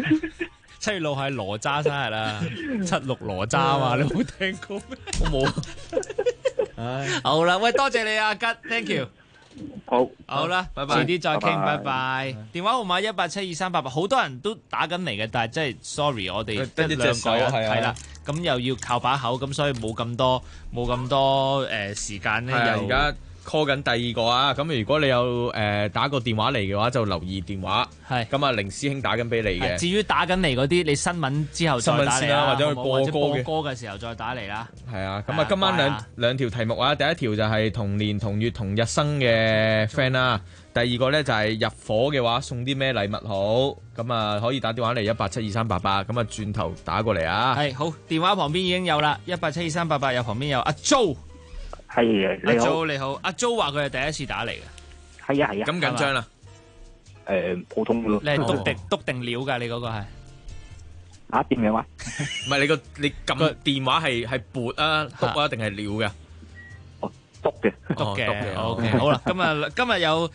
，7月6號係羅渣生日啦，76羅渣啊嘛，你冇聽過咩？我冇。好啦，喂，多謝你啊，吉 ，thank you。好啦，拜拜，遲啲再傾，拜拜。電話號碼1872388，好多人都打緊嚟嘅，但係真係 sorry， 我哋得2個係啦，咁又要靠把口，咁所以冇咁多時間咧。 而家 call 緊第二個啊，咁如果你有打個電話嚟嘅話，就留意電話。係咁啊，凌師兄打緊俾你嘅。 至於打緊嚟嗰啲，你新聞之後再打嚟啦， 或者去播歌嘅時候再打嚟啦。 係啊，咁啊，今晚兩條題目啊，第一條就係同年同月同日生嘅 friend 啦，第二個咧就係入伙嘅話送啲咩禮物好？咁啊，可以打電話嚟1872388，咁啊轉頭打過嚟啊。 係好，電話旁邊已經有啦，1872388有旁邊有阿 Jo。 係啊， 阿 Jo 你好，阿 Jo 話佢係第一次打嚟嘅。 係啊係啊。 咁緊張啦？ 普通咯。 你係篤定料㗎？你嗰個係啊？點樣話？ 唔係你撳電話係撥啊篤啊定係料㗎？ 篤嘅。 OK， 好啦，今日有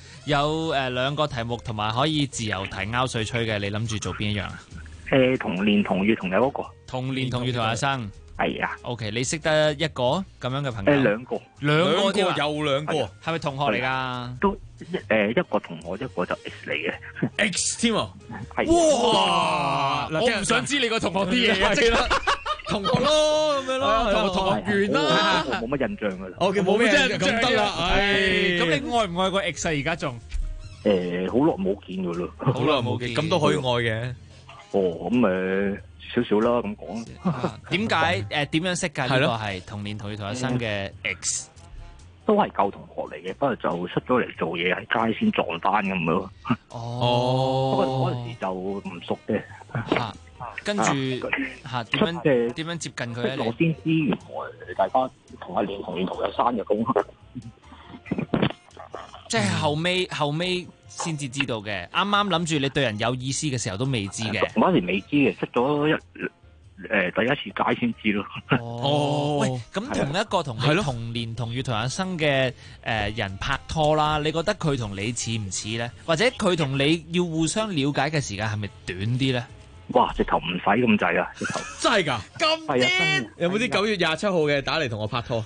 2個題目同埋可以自由提拗水吹嘅，你諗住做邊一樣啊？ 同年同月同日嗰個。 同年同月同日生。 係啊。 OK， 你識得一個咁樣嘅朋友 ？2個。 2個添啊？ 有2個。 係咪同學嚟㗎？ 都一個同學，一個就 X 嚟嘅。 X 添啊！ 哇！我唔想知你個同學啲嘢啊！即刻同學咯，咁樣咯， 同學緣啦。 冇乜印象㗎啦。 OK，冇咩印象咁得啦。 咁你愛唔愛個 X 啊？而家仲？ 好耐冇見㗎啦。 好耐冇見，咁都可以愛嘅。 咁少少啦，咁講。 點解點樣識㗎？呢個係同年同月同日生嘅 X。 都係舊同學嚟嘅，不過就出咗嚟做嘢喺街先撞翻咁咯。不過嗰陣時就唔熟嘅。 跟住點樣接近佢咧？ 我先知原來大家同一年同月同日生嘅咁。 即係後尾先至知道嘅，啱啱諗住你對人有意思嘅時候都未知嘅。 嗰陣時未知嘅，識咗第一次街先知咯。 哦，喂，咁同一個同你同年同月同日生嘅人拍拖啦，你覺得佢同你似唔似咧？或者佢同你要互相了解嘅時間係咪短啲咧？ 哇！直頭唔使咁滯啊！直頭真係㗎，咁癲！ 有冇啲9月27號嘅打嚟同我拍拖？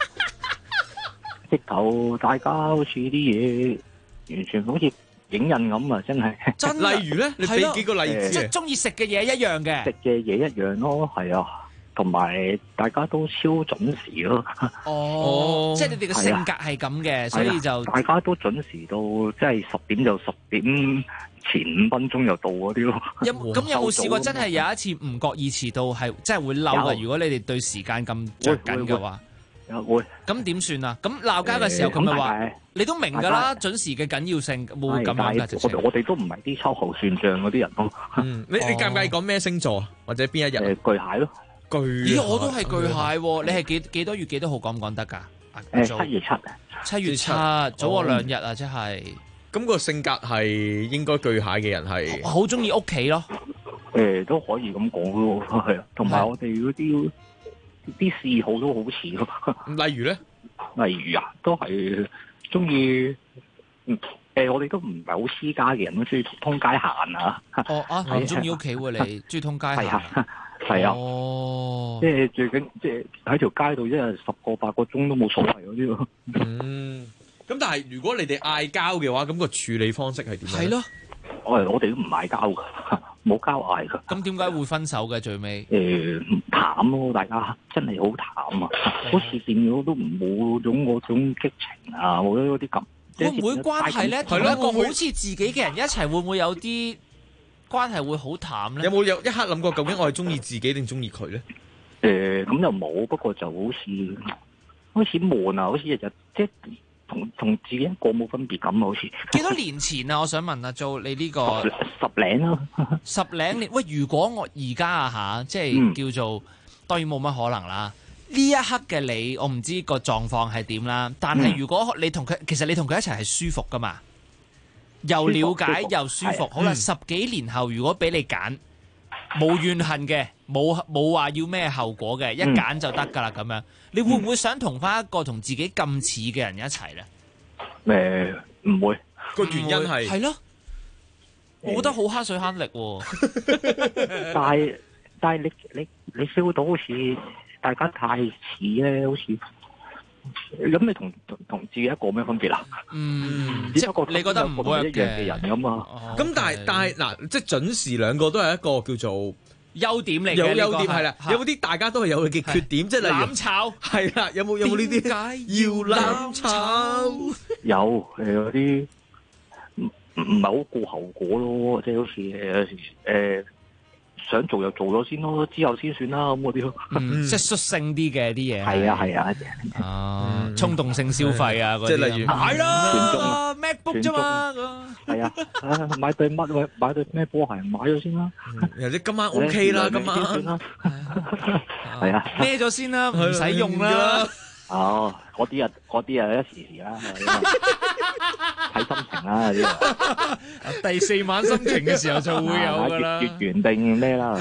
直頭大家好似啲嘢完全好似影印咁啊！真係。 例如咧，你俾幾個例子？ 即係中意食嘅嘢一樣嘅。 食嘅嘢一樣咯，係啊。同埋大家都超準時咯。 哦，即係你哋嘅性格係咁嘅，所以就大家都準時到，即係10點就10點前5分鐘就到嗰啲咯。 有冇試過真係有一次唔覺意遲到，係真係會嬲嘅？如果你哋對時間咁着緊嘅話， 會。 咁點算啊？咁鬧交嘅時候，佢咪話你都明㗎啦，準時嘅緊要性，會咁樣㗎？ 我哋都唔係啲秋後算賬嗰啲人咯。 你介唔介意講咩星座或者邊一日？ 巨蟹咯。 咦，我都係巨蟹喎！你係幾多月幾多號講唔講得㗎 ？7月7。 7月7，早我2日啊！即係。 咁個性格係應該巨蟹嘅人係好中意屋企咯。 都可以咁講咯，係啊。同埋我哋嗰啲嗜好都好似咯。 例如咧？ 例如啊，都係中意我哋都唔係好私家嘅人，都中意通街行啊。 唔中意屋企喎，你中意通街行？ 係啊，即係最緊，即係喺條街度，一日10個8個鐘都冇所謂嗰啲咯。 咁但係如果你哋嗌交嘅話，咁個處理方式係點樣？ 係咯， 我哋都唔嗌交噶，冇交嗌噶。 咁點解會分手嘅最尾？ 淡咯，大家真係好淡啊，好似變咗都冇嗰種激情啊，冇咗嗰啲咁。 會唔會關係咧？同一個好似自己嘅人一齊，會唔會有啲關係會好淡咧？ 有冇一刻諗過究竟我係中意自己定中意佢咧？ 咁就冇，不過就好似悶啊，好似日日即係同自己一個冇分別咁啊，好似。 幾多年前啊？我想問啊，做你呢個 10零咯 ，10零年。喂，如果我而家啊即係叫做當然冇乜可能啦。呢一刻嘅你，我唔知個狀況係點啦。但係如果你同佢，其實你同佢一齊係舒服噶嘛？又了解又舒服。好啦，10幾年後如果俾你揀，冇怨恨嘅，冇話要咩後果嘅，一揀就得噶啦咁樣。你會唔會想同翻一個同自己咁似嘅人一齊咧？ 唔會。 個原因係咯，我覺得好慳水慳力喎。 但係你 feel 到好似大家太似咧，好似咁你同自己一個咩分別啊？ 即係你覺得唔會一樣嘅人咁嘛？ 咁但係嗱，即係準時兩個都係一個叫做優點嚟嘅， 有優點係啦。有冇啲大家都係有佢嘅缺點？即係例如攬炒係啦，有冇呢啲？點解要攬炒？ 有嗰啲唔係好顧後果咯，即係好似想做就做咗先咯，之後先算啦咁嗰啲咯。 即係率性啲嘅啲嘢。 係啊。 衝動性消費啊， 即係例如買啦 MacBook 啫嘛。 係啊，買對乜？買對咩波鞋？買咗先啦。 或者今晚 OK 啦，今晚算啦。 係啊。 孭咗先啦，唔使用啦。 嗰啲啊一時啦，睇心情啦啲。 第4晚心情嘅時候就會有噶啦。 月圓定咩啦？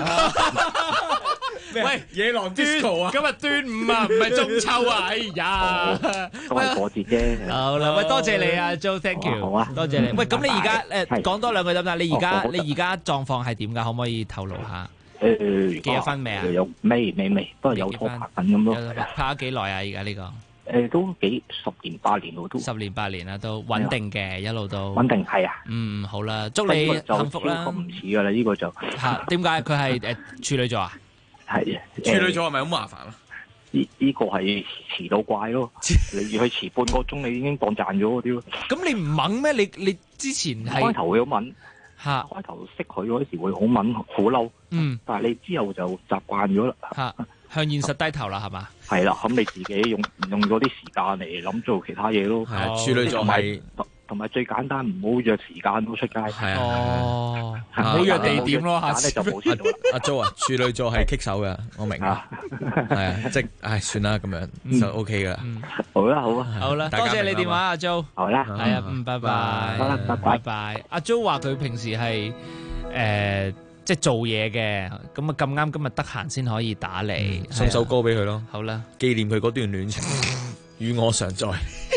喂， 野狼 disco 啊！ 今日端午啊，唔係中秋啊！哎呀， 都係過節啫。 好啦，喂，多謝你啊 ，Joe，thank you， 好啊， 多謝你。喂，咁你而家講多兩句得唔得？你而家狀況係點噶？可唔可以透露下？結咗婚未啊？ 未，不過有拖拍緊咁咯。 拍咗幾耐啊？而家呢個？ 都幾10年8年咯，都 10年8年啦，都穩定嘅，一路都穩定係啊。 好啦，祝你幸福啦。 唔似噶啦，呢個就點解佢係處女座啊？ 係處女座係咪好麻煩啊？ 呢個係遲到怪咯，你要去遲半個鐘，你已經當賺咗嗰啲咯。 咁你唔猛咩？你之前係開頭會好猛，開頭識佢嗰時會好猛好嬲，但係你之後就習慣咗啦。 向現實低頭啦，係嘛？ 係啦，咁你自己用咗啲時間嚟諗做其他嘢咯。 處女座係同埋最簡單，唔好約時間都出街。 係啊， 唔好約地點咯。下次就冇事啦。 阿 Jo 啊，處女座係棘手嘅，我明啊。係啊，即係算啦，咁樣就 OK 噶啦。 好啦， 好啦，多謝你電話，阿 Jo。 好啦， 係啊，拜拜。 好啦，拜拜。 阿 Jo 話佢平時係即係做嘢嘅，咁啊咁啱今日得閒先可以打嚟， 送首歌俾佢咯。 好啦， 紀念佢嗰段戀情，與我常在。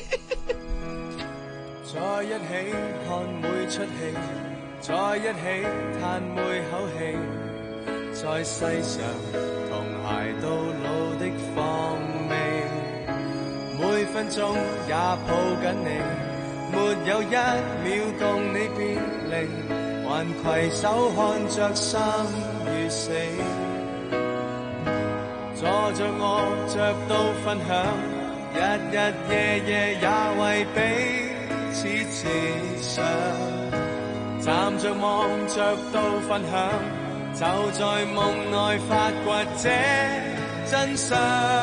在一起看每出戲，在一起嘆每口氣，在世上同偕到老的放味，每分鐘也抱緊你，沒有一秒共你別離，還攜手看着生與死，坐着卧着都分享，日日夜夜也為彼此設想，站着望着都分享，就在夢內發掘這真相，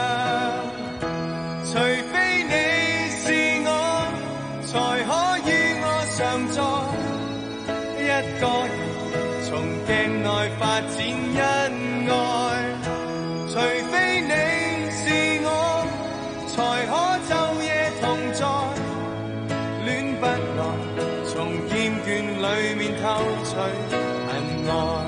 除非你是我，才可與我常在，一個人從鏡內發展恩愛，除非你是我，才可晝夜同在，戀不來，從厭倦裏面偷取恨愛。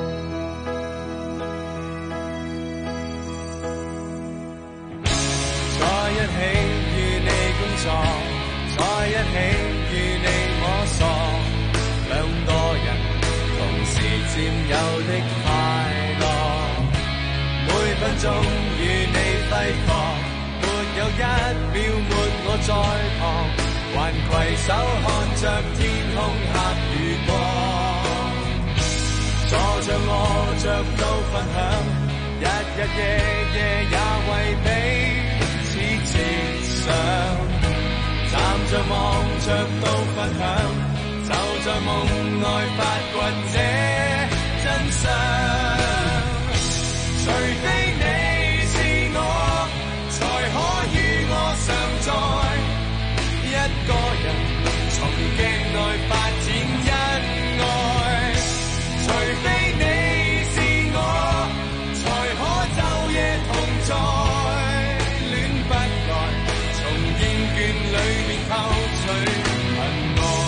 在一起與你工作，在一起與你摸索，兩個人同時佔有的快樂，每分鐘與你揮霍，沒有一秒沒我在旁，還攜手看着天空黑與光，坐着卧着都分享，日日夜夜也為彼此設想，站着望着都分享，就在夢內發掘這真相，除非你是我，才可與我常在，一個人從鏡內發展恩愛，除非你是我，才可晝夜同在，戀不來，從厭倦裏面偷取恨愛。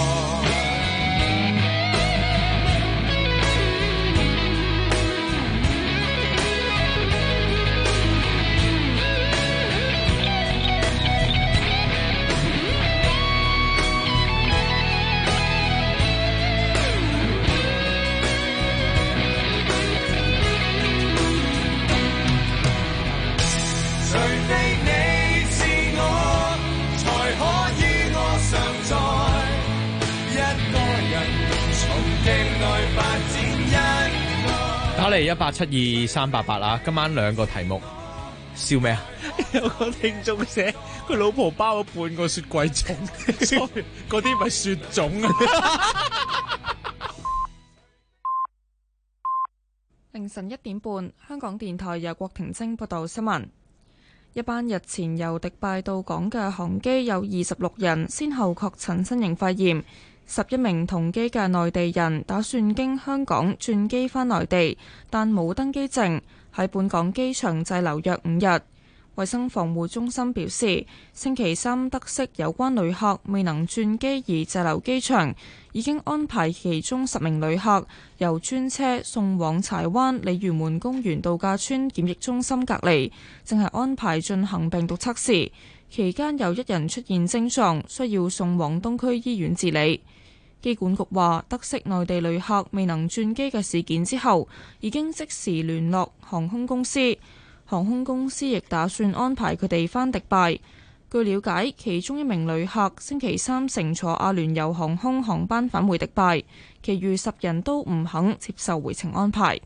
除非你是我，才可與我常在，一個人從鏡內發展恩愛。 打嚟1872388啊！今晚兩個題目，笑咩啊？ 有個聽眾寫佢老婆包咗半個雪櫃粽，嗰啲咪雪粽啊！ 凌晨1點半，香港電台由郭婷晶報道新聞。一班日前由迪拜到港嘅航機有26人，先後確診新型肺炎。11名同機嘅內地人打算經香港轉機返內地，但冇登機證，喺本港機場滯留約5日。衛生防護中心表示，星期三得悉有關旅客未能轉機而滯留機場，已經安排其中10名旅客由專車送往柴灣鯉魚門公園度假村檢疫中心隔離，正係安排進行病毒測試。期間有1人出現症狀，需要送往東區醫院治理。機管局話，得悉內地旅客未能轉機嘅事件之後，已經即時聯絡航空公司。航空公司亦打算安排佢哋返迪拜。據了解，其中1名旅客星期三乘坐阿聯酋航空航班返回迪拜，其餘10人都唔肯接受回程安排。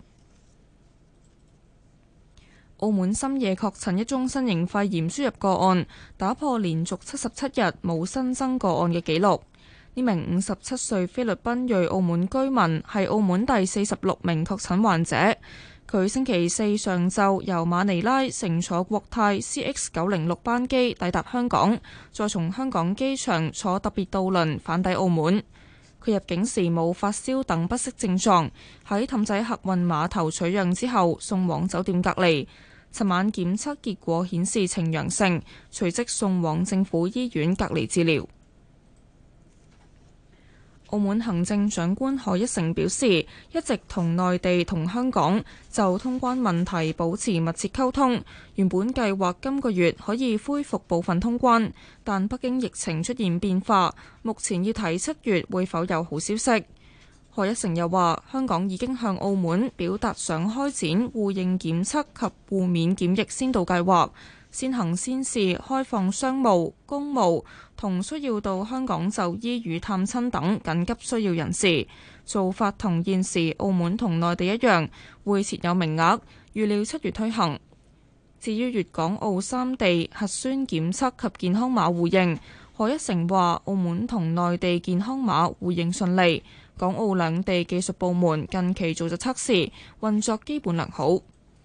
澳門深夜確診一宗新型肺炎輸入個案，打破連續77日冇新增個案嘅紀錄。呢名57歲菲律賓裔澳門居民係澳門第46名確診患者。佢星期四上晝由馬尼拉乘坐國泰 CX906 班機抵達香港，再從香港機場坐特別渡輪返抵澳門。佢入境時冇發燒等不適症狀，喺氹仔客運碼頭取樣之後送往酒店隔離。尋晚檢測結果顯示呈陽性，隨即送往政府醫院隔離治療。 澳門行政長官賀一誠表示，一直同內地同香港就通關問題保持密切溝通，原本計劃今個月可以恢復部分通關，但北京疫情出現變化，目前要睇7月會否有好消息。賀一誠又話，香港已經向澳門表達想開展互認檢測及互免檢疫先導計劃，先行先試開放商務、公務同需要到香港就醫與探親等緊急需要人士，做法同現時澳門同內地一樣，會設有名額，預料7月推行。至於粵港澳3地核酸檢測及健康碼互認，賀一誠話澳門同內地健康碼互認順利，港澳兩地技術部門近期做咗測試，運作基本良好。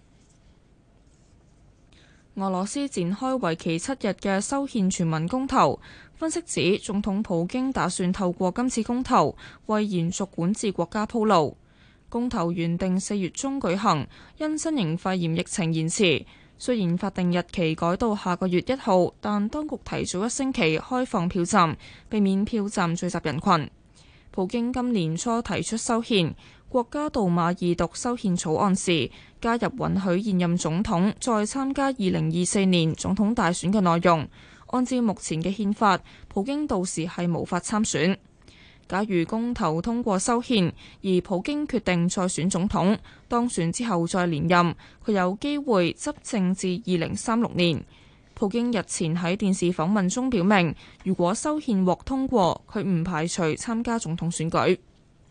俄羅斯展開為期7日嘅修憲全民公投，分析指總統普京打算透過今次公投為延續管治國家鋪路。公投原定4月中舉行，因新型肺炎疫情延遲，雖然法定日期改到下個月1號，但當局提早1星期開放票站，避免票站聚集人群。普京今年初提出修憲，國家杜馬二讀修憲草案時，加入允許現任總統再參加2024年總統大選嘅內容。按照目前嘅憲法，普京到時係無法參選。假如公投通過修憲，而普京決定再選總統，當選之後再連任，佢有機會執政至2036年。普京日前喺電視訪問中表明，如果修憲獲通過，佢唔排除參加總統選舉。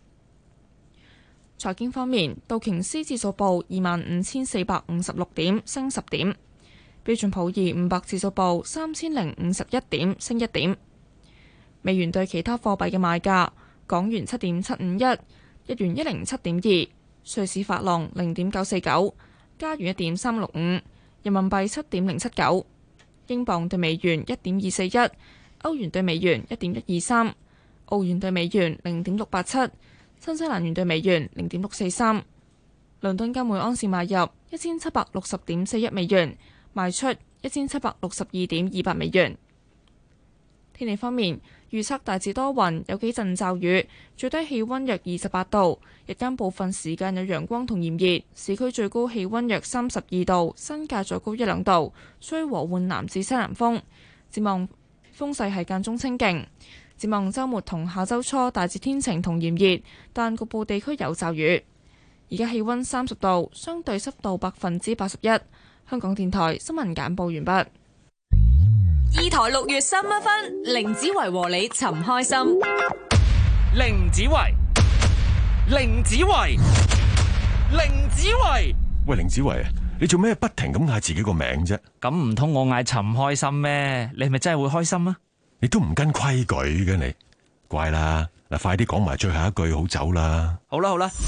財經方面，道瓊斯指數報25,456點，升10點；標準普爾500指數報3051點，升1點。美元對其他貨幣嘅賣價：港元7.751，日元107.2，瑞士法郎0.949，加元1.365，人民幣7.079，英鎊對美元1.241，歐元對美元1.123，澳元對美元0.687，新西蘭元對美元0.643。倫敦金每安士買入1760.41美元，賣出1762.28美元。天氣方面，預測大致多雲，有幾陣驟雨，最低氣溫約28度，日間部分時間有陽光同炎熱，市區最高氣溫約32度，新界再高1-2度，吹和緩南至西南風。展望風勢係間中清勁。展望週末同下週初大致天晴同炎熱，但局部地區有驟雨。而家氣溫30度，相對濕度81%。香港電台新聞簡報完畢。 二台6月3分，凌子維和你尋開心。 凌子維，凌子維，凌子維。 喂，凌子維，你做咩不停咁嗌自己個名啫？ 咁唔通我嗌尋開心咩？你係咪真係會開心啊？ 你都唔跟規矩嘅你，乖啦！嗱，快啲講埋最後一句好走啦。 好啦好啦。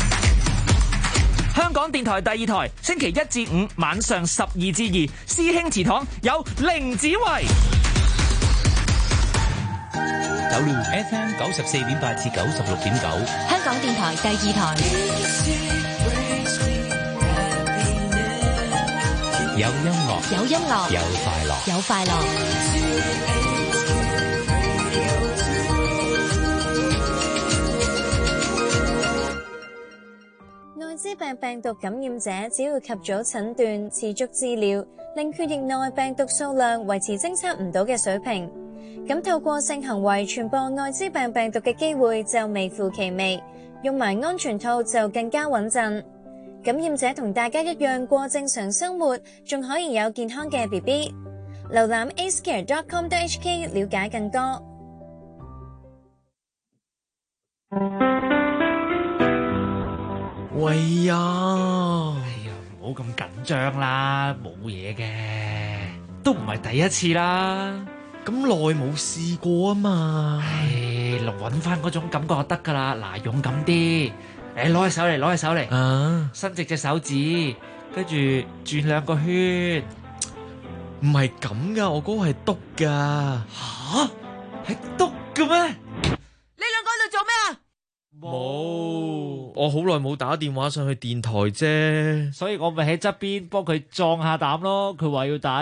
香港電台第2台，星期1至5晚上12至2，師兄祠堂有凌子維。 有路 FM 94.8至96.9， 香港電台第2台。 有音樂， 有音樂， 有快樂， 有快樂。 艾滋病病毒感染者只要及早診斷、持續治療，令血液內病毒數量維持偵測唔到嘅水平，咁透過性行為傳播艾滋病病毒嘅機會就微乎其微，用埋安全套就更加穩陣。感染者同大家一樣過正常生活，仲可以有健康嘅 BB。瀏覽 acecare.com.hk 了解更多。 喂呀！ 唔好咁緊張啦，冇嘢嘅，都唔係第一次啦。 咁耐冇試過啊嘛。 揾翻嗰種感覺就得噶啦。嗱，勇敢啲，攞起手嚟，攞起手嚟，伸直隻手指，跟住轉2個圈。 唔係咁噶，我嗰個係篤噶。 吓？係篤嘅咩？ 你兩個喺度做咩啊？ 冇，我好耐冇打電話上去電台啫， 所以我咪喺側邊幫佢壯下膽咯。佢話要打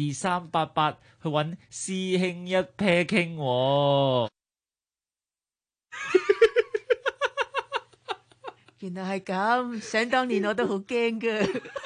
1872388去搵師兄一 pair 傾。 原來係咁，想當年我都好驚㗎。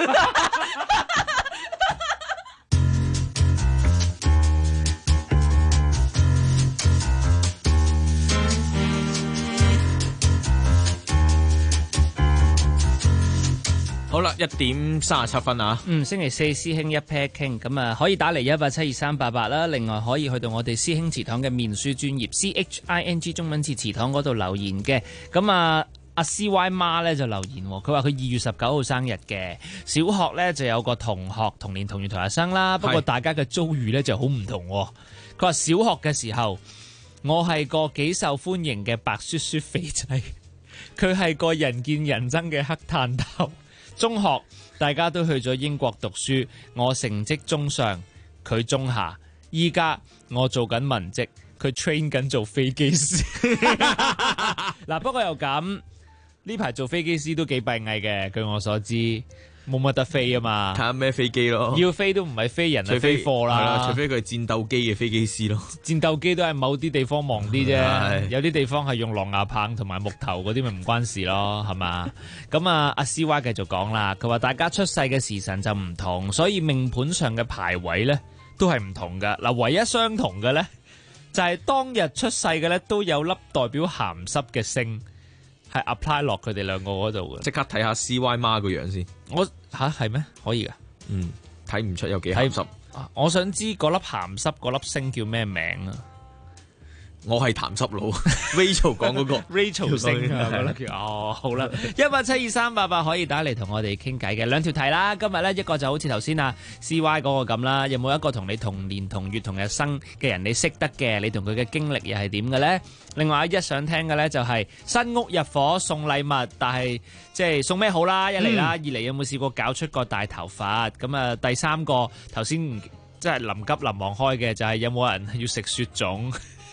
好啦，1:37啊。 星期四師兄一 pair 傾，咁啊可以打嚟1872388啦。另外可以去到我哋師兄祠堂嘅面書專頁 CHING 中文字祠堂嗰度留言嘅。咁啊，阿 CY 媽咧就留言，佢話佢2月19號生日嘅，小學咧就有個同學同年同月同日生啦。不過大家嘅遭遇咧就好唔同。佢話小學嘅時候，我係個幾受歡迎嘅白雪雪肥仔，佢係個人見人憎嘅黑炭頭。中學大家都去咗英國讀書，我成績中上，佢中下。依家我做緊文職，佢 train 緊做飛機師。嗱，不過又咁，呢排做飛機師都幾閉翳嘅，據我所知冇乜得飛啊嘛。 睇下咩飛機咯， 要飛都唔係飛人啊，飛貨啦。 除非佢係戰鬥機嘅飛機師咯。 戰鬥機都係某啲地方忙啲啫，有啲地方係用狼牙棒同埋木頭嗰啲，咪唔關事咯，係嘛？咁啊，阿 CY 繼續講啦，佢話大家出世嘅時辰就唔同，所以命盤上嘅排位呢都係唔同噶。嗱，唯一相同嘅呢，就係當日出世嘅呢都有粒代表鹹濕嘅星。係 apply 落佢哋兩個嗰度嘅， 即刻睇下 CY 媽個樣先。 我係咩？可以噶？ 睇唔出有幾鹹濕。 我想知嗰粒鹹濕嗰粒星叫咩名啊？ 我係鹹濕佬，Rachel 講嗰個 Rachel 星啊，嗰粒叫好啦，1872388可以打嚟同我哋傾偈嘅。兩條題啦，今日咧一個就好似頭先啊 CY 嗰個咁啦，有冇一個同你同年同月同日生嘅人你識得嘅？你同佢嘅經歷又係點嘅咧？另外一想聽嘅咧就係新屋入伙送禮物，但係即係送咩好啦？一嚟啦，二嚟有冇試過搞出個大頭髮？咁啊，第三個頭先即係臨急臨忙開嘅就係有冇人要食雪種？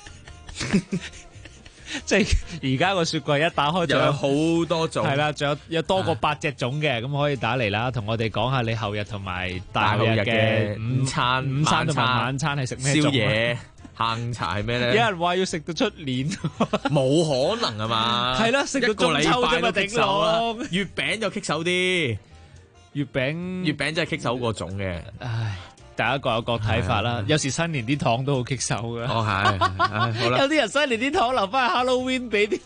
即係而家個雪櫃一打開，仲有好多種， 係啦，仲有多過8隻種嘅，咁可以打嚟啦，同我哋講下你後日同埋大後日嘅午餐同埋晚餐係食咩種？ 宵夜、下午茶係咩咧？ 有人話要食到出年， 冇可能啊嘛！ 係啦，食到中秋啫嘛，頂籠。 月餅就棘手啲， 月餅真係棘手個種嘅， 唉。大家各有各睇法啦，有時新年啲糖都好棘手嘅。 哦係，好啦。 有啲人新年啲糖留翻去 Halloween 俾啲。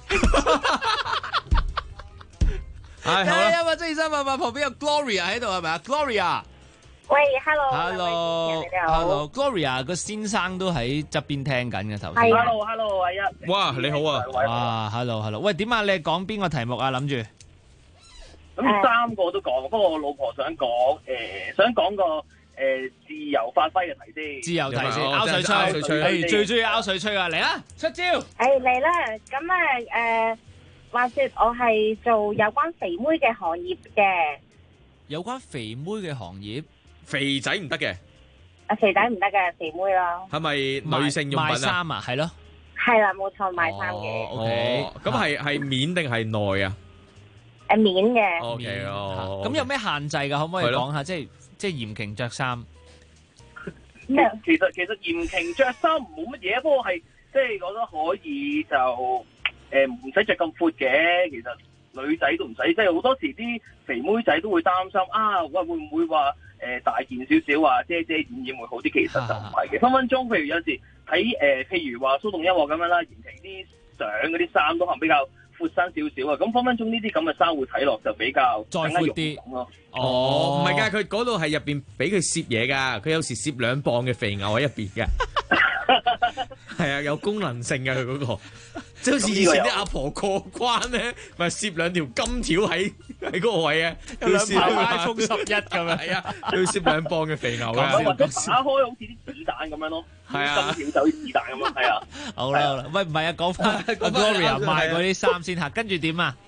係好啦。 因為1872388旁邊有 Gloria 喺度係咪啊 ？Gloria， 喂 ，Hello，Hello，Gloria 個先生都喺側邊聽緊嘅頭先。 係 ，Hello，阿一。 哇，你好啊。 哇 ，Hello，喂，點啊？你講邊個題目啊？諗住。 咁3個都講，不過我老婆想講，想講個。自由發揮嘅題先， 自由題先，拗水吹，最中意拗水吹啊！嚟啦，出招！ 嚟啦！咁啊，話說我係做有關肥妹嘅行業嘅。 有關肥妹嘅行業， 肥仔唔得嘅。 肥仔唔得嘅，肥妹咯。 係咪女性用品啊？ 賣衫啊，係咯。 係啦，冇錯，賣衫嘅。 OK，咁係面定係內啊？ 面嘅。 OK， 咁有咩限制噶？可唔可以講下？即係嚴瓊着衫。 其實嚴瓊着衫冇乜嘢，不過係即係覺得可以就唔使着咁闊嘅。其實女仔都唔使，即係好多時啲肥妹仔都會擔心啊，喂會唔會話大件少少話遮遮掩掩會好啲？其實就唔係嘅，分分鐘。譬如有時睇譬如話蘇動音樂咁樣啦，嚴瓊啲相嗰啲衫都可能比較闊身少少啊，咁分分鐘呢啲咁嘅衫會睇落就比較再闊啲咯。 唔係㗎，佢嗰度係入邊俾佢攝嘢㗎，佢有時攝2磅嘅肥牛喺入邊嘅。係啊，有功能性嘅佢嗰個，即係好似以前啲阿婆過關咧，咪攝2條金條喺嗰個位啊， 有2排 iPhone 11咁樣。 係啊，要攝2磅嘅肥牛啊， 或者打開好似啲子彈咁樣咯。係啊，金條就啲子彈咁啊，係啊。 好啦，喂，唔係啊，講翻 Gloria 賣嗰啲衫先嚇，跟住點啊？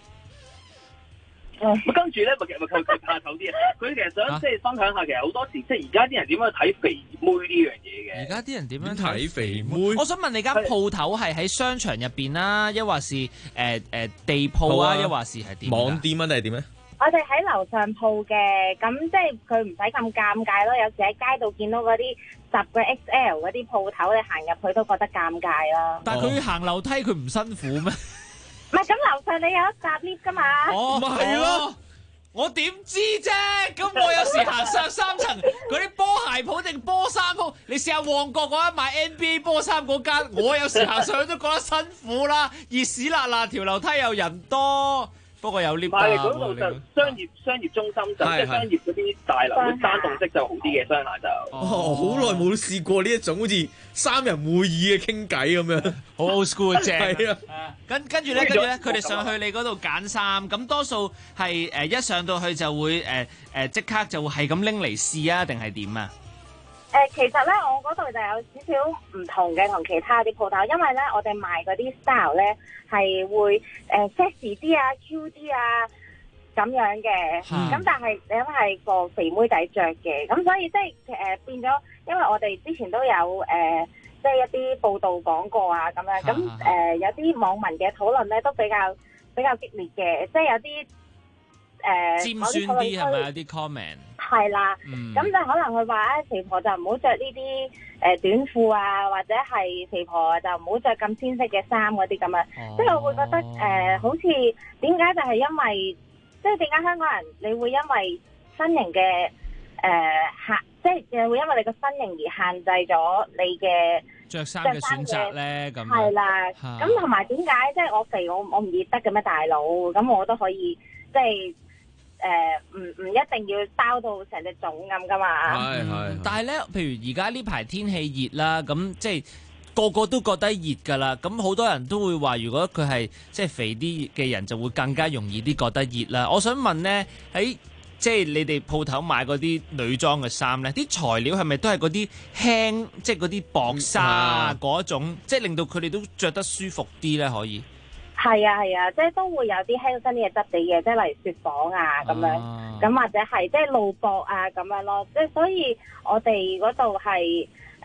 跟住咧，佢怕醜啲啊！佢其實想即係分享下，其實好多時即係而家啲人點樣睇肥妹呢樣嘢嘅。 而家啲人點樣睇肥妹？ 我想問你間鋪頭係喺商場入邊啦，抑或是地鋪啊，抑或是係點？ 網店啊，定係點咧？ 我哋喺樓上鋪嘅，咁即係佢唔使咁尷尬咯。有時喺街度見到嗰啲 10個 XL 嗰啲鋪頭，你行入去都覺得尷尬啦。 但係佢行樓梯，佢唔辛苦咩？ 唔係，咁樓上你有一搭 lift 噶嘛？ 哦，咪係咯。我點知啫？咁我有時行上3層嗰啲波鞋鋪定波衫鋪，你試下旺角嗰間賣 NBA 波衫嗰間，我有時行上去都覺得辛苦啦，熱屎辣辣，條樓梯又人多。不過有 lift 啊！ 嗰度就商業中心就即係商業嗰啲大樓嗰啲單棟式就好啲嘅，商廈就。 好耐冇試過呢一種好似3人會議嘅傾偈咁樣， 好 old school 正。 係啊， 跟住咧，佢哋上去你嗰度揀衫，咁多數係一上到去就會即刻就會係咁拎嚟試啊，定係點啊？ 其實咧，我嗰度就有少少唔同嘅，同其他啲鋪頭，因為咧，我哋賣嗰啲 style 咧係會sexy 啲啊、Q 啲啊咁樣嘅。咁但係你係個肥妹仔着嘅，咁所以即係變咗，因為我哋之前都有即係一啲報道講過啊咁樣，咁有啲網民嘅討論咧都比較激烈嘅，即係有啲尖酸啲係咪有啲 comment？ 係啦，咁就可能佢話肥婆就唔好着呢啲短褲啊，或者係肥婆就唔好着咁鮮色嘅衫嗰啲咁樣。即係我會覺得好似點解就係因為即係點解香港人你會因為身形嘅即係會因為你個身形而限制咗你嘅着衫嘅選擇咧？咁係啦，咁同埋點解即係我肥我唔熱得嘅咩大佬？咁我都可以即係。唔一定要包到成隻粽咁噶嘛。 係。但係咧，譬如而家呢排天氣熱啦，咁即係個個都覺得熱噶啦。咁好多人都會話，如果佢係即係肥啲嘅人，就會更加容易啲覺得熱啦。我想問咧，喺即係你哋鋪頭買嗰啲女裝嘅衫咧，啲材料係咪都係嗰啲輕，即係嗰啲薄紗嗰種，即係令到佢哋都着得舒服啲咧？可以。 係啊，即係都會有啲輕身啲嘅質地嘅，即係例如雪紡啊咁樣，咁或者係即係露膊啊咁樣咯，即係所以我哋嗰度係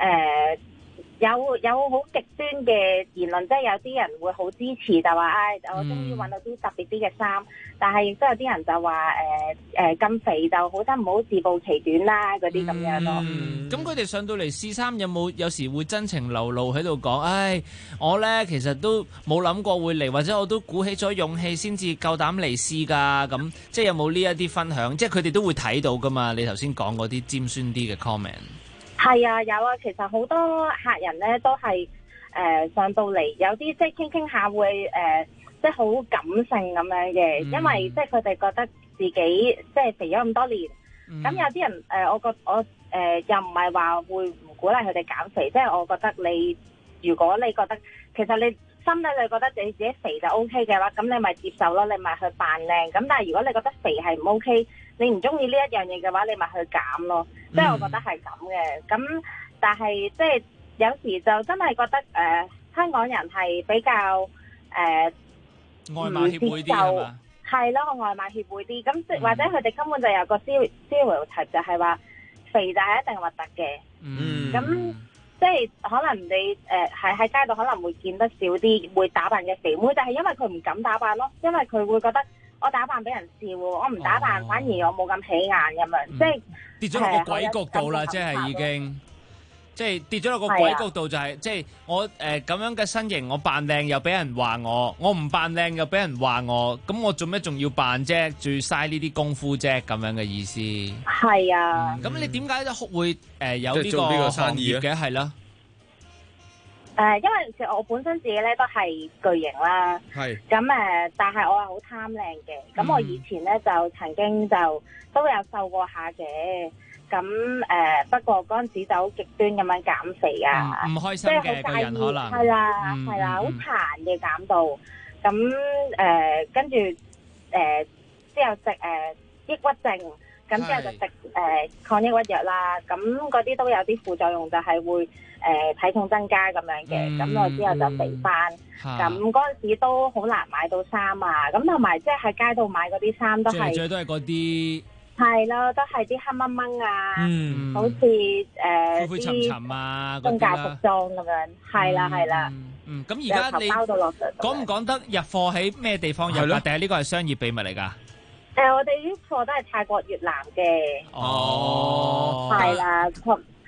有好極端嘅言論，即係有啲人會好支持，就話我終於揾到啲特別啲嘅衫，但係亦都有啲人就話咁肥就好心唔好自暴其短啦嗰啲咁樣咯。 咁佢哋上到嚟試衫有時會真情流露喺度講，我呢其實都冇諗過會嚟，或者我都鼓起咗勇氣先至夠膽嚟試㗎。咁即係有冇呢一啲分享？即係佢哋都會睇到㗎嘛？你頭先講嗰啲尖酸啲嘅 comment。 係啊，有啊，其實好多客人咧都係上到嚟，有啲即係傾下會即係好感性咁樣嘅，因為即係佢哋覺得自己即係肥咗咁多年，咁有啲人我又唔係話會唔鼓勵佢哋減肥，即係我覺得如果你覺得其實你心底你覺得你自己肥就 OK 嘅話，咁你咪接受咯，你咪去扮靚。咁但係如果你覺得肥係唔 OK，你唔中意呢一樣嘢嘅話，你咪去減咯。即係我覺得係咁嘅。咁但係即係有時就真係覺得香港人係比較外貌協會啲係嘛？ 係咯，外貌協會啲。咁即或者佢哋根本就有個 stereotype 就係話肥就係一定核突嘅。咁即係可能你喺街度可能會見得少啲會打扮嘅肥妹，就係因為佢唔敢打扮咯，因為佢會覺得我打扮俾人笑，我唔打扮反而我冇咁起眼咁樣，即係跌咗落個鬼谷度啦，即係已經，即係跌咗落個鬼谷度就係，即係我咁樣嘅身形，我扮靚又俾人話我唔扮靚又俾人話我，咁我做咩仲要扮啫？仲要嘥呢啲功夫啫？咁樣嘅意思。 係啊。 咁你點解會有呢個行業嘅？係啦。 因為其實我本身自己咧都係巨型啦，咁但係我係好貪靚嘅，咁我以前咧就曾經就都有瘦過下嘅，咁不過嗰陣時就好極端咁樣減肥啊， 唔開心嘅個人可能係啦，好殘嘅減到，咁跟住之後食抑鬱症，咁之後就食抗抑鬱藥啦，咁嗰啲都有啲副作用，就係會體重增加咁樣嘅，咁我之後就肥翻，咁嗰陣時都好難買到衫啊，咁同埋即係喺街度買嗰啲衫都係最都係嗰啲係咯，都係啲黑掹掹啊，好似灰沉沉啊中介服裝咁樣，係啦。 咁而家你講唔講得入貨喺咩地方入啊？定係呢個係商業秘密嚟㗎？ 我哋啲貨都係泰國、越南嘅，係啦。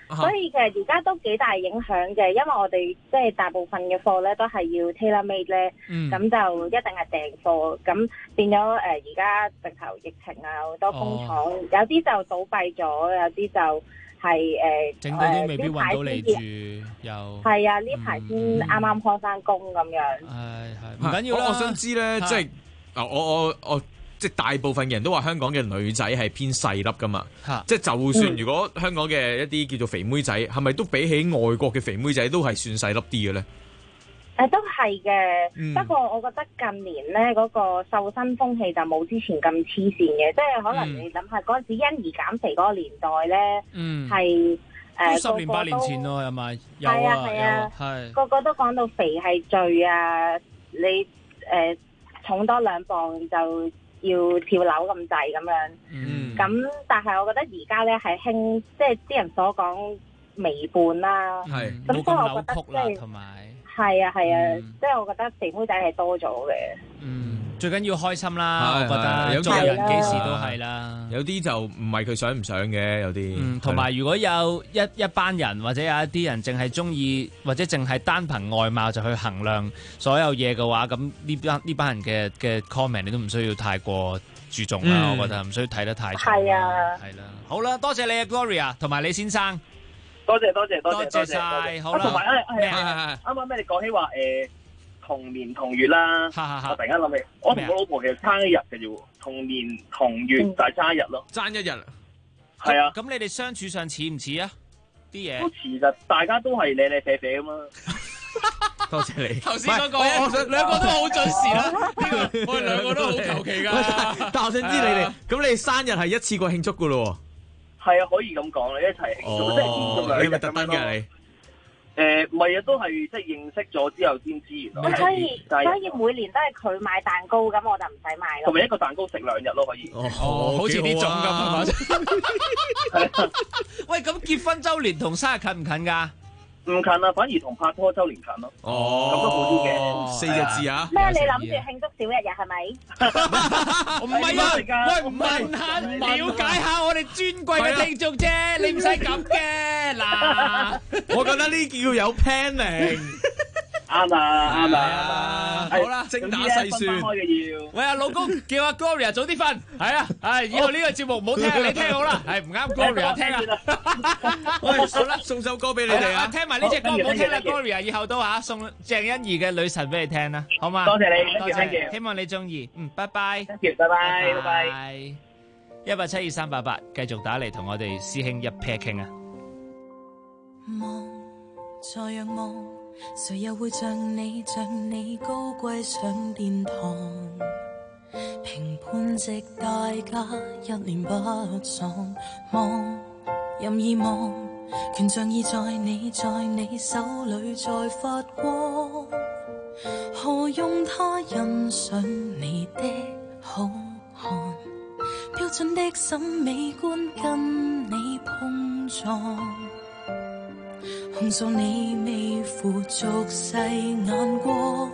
所以其實而家都幾大影響嘅，因為我哋即係大部分嘅貨咧都係要 tailor made 咧，咁就一定係訂貨，咁變咗而家直頭疫情啊，好多工廠，有啲就倒閉咗，有啲就係整到都未必揾到你住，又係啊，呢排先啱啱開翻工咁樣。 係唔緊要啦。 我想知咧，即係我即係大部分嘅人都話香港嘅女仔係偏細粒噶嘛，即係就算如果香港嘅一啲叫做肥妹仔，係咪都比起外國嘅肥妹仔都係算細粒啲嘅咧？ 都係嘅，不過我覺得近年咧嗰個瘦身風氣就冇之前咁黐線嘅，即係可能你諗下嗰陣時欣兒減肥嗰個年代咧，係 10年8年前咯，係咪？有係啊， 係個個都講到肥係罪啊，你重多2磅就要跳樓咁滯咁樣，咁但係我覺得而家咧係興，即係啲人所講微胖啦，咁所以我覺得即係同埋係啊，即係我覺得肥妹仔係多咗嘅。 最緊要開心啦，我覺得做人幾時都係啦。 有啲就唔係佢想唔想嘅，有啲。 同埋如果有一班人或者有一啲人淨係中意或者淨係單憑外貌就去衡量所有嘢嘅話，咁呢班人嘅 comment 你都唔需要太過注重啦。我覺得唔需要睇得太重。係啊， 係啦。好啦，多謝你啊 Gloria 同埋李先生。 多謝晒。好啦。 同埋啱啱咩？你講起話同年同月啦，我突然間諗起，我同我老婆其實差一日嘅啫喎，同年同月就係差一日咯， 爭一日。 係啊， 咁你哋相處上似唔似啊？啲嘢都似㗎，大家都係靚靚啡啡咁嘛。 多謝你。 頭先嗰個兩個都好準時啦，我哋兩個都好求其㗎。 但我想知你哋，咁你生日係一次過慶祝㗎咯喎？ 係啊，可以咁講，你一齊慶祝，即係慶祝2日你咪特登㗎你？ 唔係啊，都係即係認識咗之後先知原來。 所以每年都係佢買蛋糕，咁我就唔使買咯。 同埋一個蛋糕食2日咯，可以。 好似呢種咁係嘛？喂，咁結婚週年同生日近唔近㗎？ 唔近啊，反而同拍拖週年近咯。咁都好啲嘅。 4個字啊！ 咩？你諗住慶祝少1日係咪？ 唔係啊！喂，問下了解下我哋尊貴嘅聽眾啫，你唔使咁嘅嗱。 我覺得呢叫有 planning。 啱啊！ 好啦， 精打細算。 喂啊，老公，叫阿 Gloria 早啲瞓。係啊，以後呢個節目唔好聽，你聽好啦。係唔啱 Gloria 聽啊。喂，好啦， 送首歌俾你哋啊。 聽埋呢隻歌唔好聽啦 Gloria，以後都送鄭欣宜嘅《女神》俾你聽啦，好嘛？ 多謝你， 多謝，希望你中意。拜拜。 拜拜。 172-388，繼續打嚟同我哋師兄一 pair 傾啊。 望，再仰望。誰又會像你高貴上殿堂，評判值大家一臉不爽，望任意望，權杖已在你手裏在發光，何用他欣賞你的好看，標準的審美觀跟你碰撞，控訴你未負俗世眼光，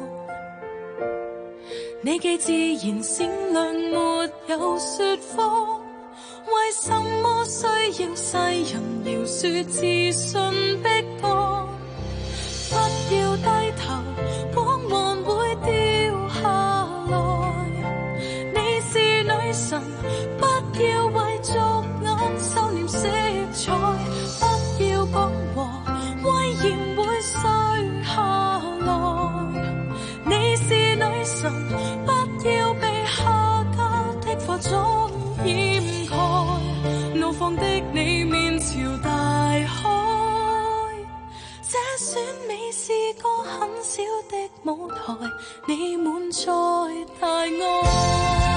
你既自然善良沒有說謊，為什麼需要世人饒恕自信逼降？不要低頭，光環會掉下來，你是女神，不要為俗眼收斂色彩，不要講和威嚴會碎下來，你是女神，不要被下家的化妝掩蓋，怒放的你面朝大海，這選美是個很小的舞台，你滿載大愛。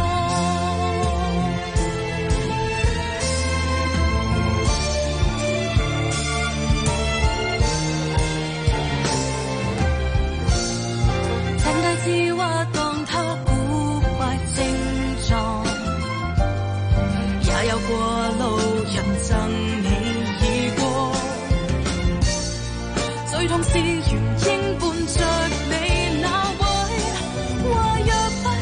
枝娃當他古怪症狀，也有過路人贈你已過，最痛是原應伴着你那位，話若不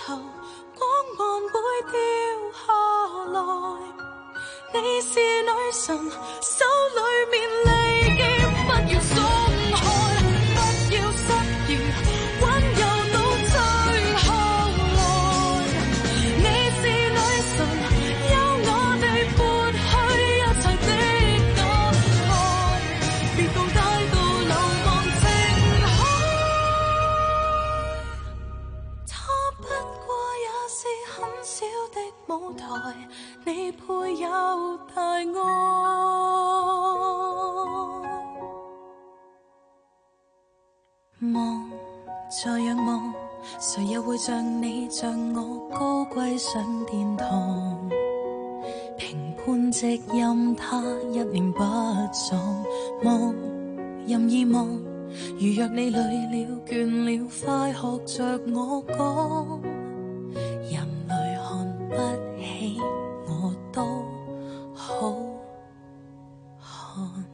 後，光環會掉下來。你是女神，手裏面利劍，不要鬆開，不要失意，溫柔到最後來。你是女神，由我哋撥去一切的感慨，別放低到流亡情海。它不過也是很小的舞台，你配有大愛。望，再仰望，誰又會像你像我高貴上殿堂？評判直任他一臉不爽，望任意望，如若你累了倦了，快學着我講。人類看不起我都好看。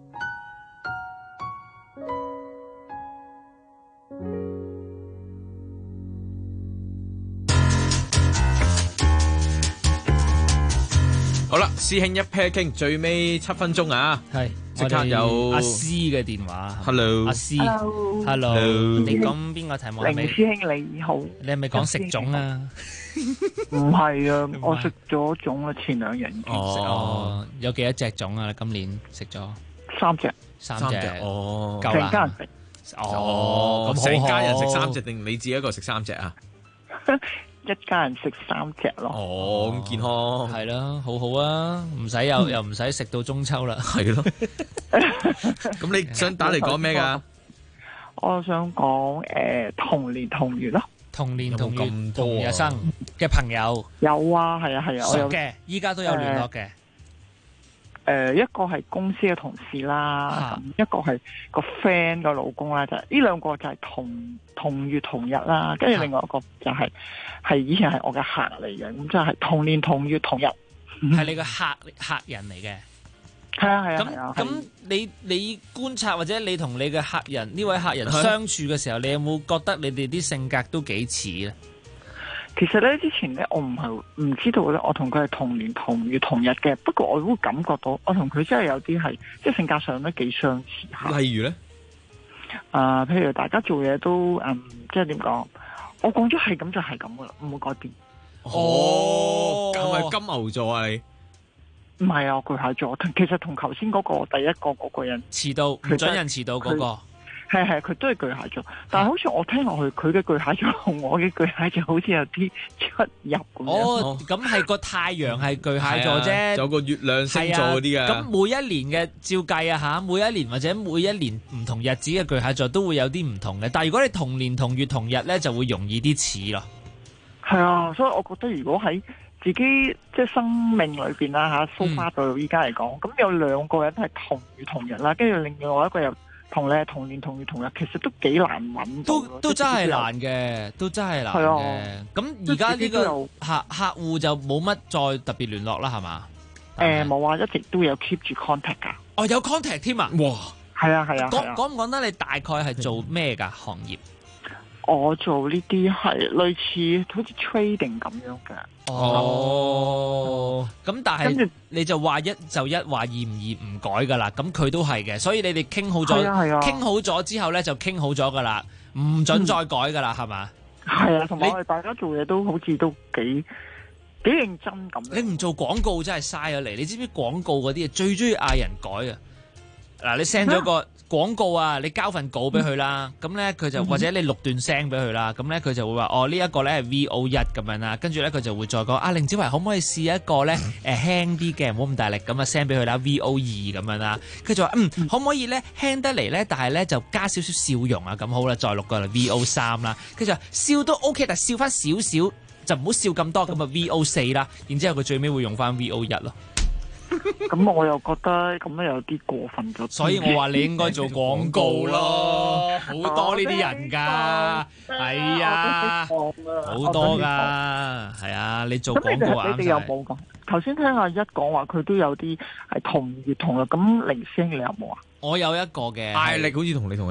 好啦，師兄一 pair 傾，最尾7分鐘啊， 係即刻有阿詩嘅電話。 Hello， 阿詩 Hello 你講邊個題目？ 凌師兄你好， 你係咪講食粽啊？ 唔係啊，我食咗粽啦，前2日已經食。 哦，有幾多隻粽啊？今年食咗 3隻， 哦， 夠啦。 成家人食。 哦， 咁成家人食3隻定你自己一個食3隻啊？ 一家人食3隻咯。 哦，咁健康係啦，好好啊，唔使又唔使食到中秋啦。 係咯。咁你想打嚟講咩㗎？ 我想講同年同月咯。 同年同月同日生嘅朋友有啊，係啊， 熟嘅，依家都有聯絡嘅。 一個係公司嘅同事啦，一個係個 friend 個老公啦，就係呢兩個就係同月同日啦，跟住另外一個就係以前係我嘅客嚟嘅，咁就係同年同月同日， 係你個客人嚟嘅。 係啊係啊。 咁你觀察或者你同你嘅客人呢位客人相處嘅時候，你有冇覺得你哋啲性格都幾似咧？ 其實咧之前咧我唔知道咧，我同佢係同年同月同日嘅，不過我都感覺到我同佢真係有啲係即係性格上都幾相似下。 例如咧， 譬如大家做嘢都即係點講？我講咗係咁就係咁噶啦，唔會改變。 哦，係咪金牛座啊你？ 唔係啊，巨蟹座。其實同頭先嗰個第一個嗰個人遲到，唔准人遲到嗰個。 係佢都係巨蟹座，但係好似我聽落去，佢嘅巨蟹座同我嘅巨蟹座好似有啲出入咁樣。 哦，咁係個太陽係巨蟹座啫， 有個月亮星座嗰啲嘅。 咁每一年嘅照計啊嚇，每一年或者每一年唔同日子嘅巨蟹座都會有啲唔同嘅。但係如果你同年同月同日咧，就會容易啲似咯。 係啊，所以我覺得如果喺自己即係生命裏邊啦嚇，so far到依家嚟講，咁有2個人係同月同日啦，跟住另外一個又同你係同年同月同日，其實都幾難揾到。 都真係難嘅，都真係難嘅。咁而家呢個客戶就冇乜再特別聯絡啦，係嘛？ 冇啊，一直都有 keep 住 contact 㗎。 哦，有 contact 添啊！ 哇，係啊。 講唔講得你大概係做咩㗎行業？ 我做呢啲係類似好似 trading 咁樣嘅。 哦，咁但係你就話一就一，話二唔二唔改噶啦，咁佢都係嘅，所以你哋傾好咗，傾好咗之後咧就傾好咗噶啦，唔准再改噶啦，係嘛？ 係啊，同埋我哋大家做嘢都好似都幾認真咁。 你唔做廣告真係嘥咗嚟，你知唔知廣告嗰啲嘢最中意嗌人改啊？嗱，你 send 咗個廣告啊，你交份稿俾佢啦，咁咧佢就或者你錄段聲俾佢啦，咁咧佢就會話哦呢一個咧係 VO1咁樣啦，跟住咧佢就會再講啊，凌子維可唔可以試一個咧輕啲嘅，唔好咁大力咁啊 send 俾佢啦 VO2 咁樣啦，佢就話可唔可以咧輕得嚟咧，但係咧就加少少笑容啊，咁好啦，再錄個 VO3 啦，佢就話笑都 OK，但係笑翻少少就唔好笑咁多，咁啊 VO4 啦，然之後佢最尾會用翻 VO1 咯。 咁我又覺得咁樣有啲過分咗， 所以我話你應該做廣告咯，好多呢啲人㗎，係啊，好多㗎，係啊，你做廣告啱晒。 你哋有冇㗎？頭先聽阿一講話佢都有啲係同月同日，咁凌師兄你有冇啊？ 我有一個嘅， 艾力好似同你同一日，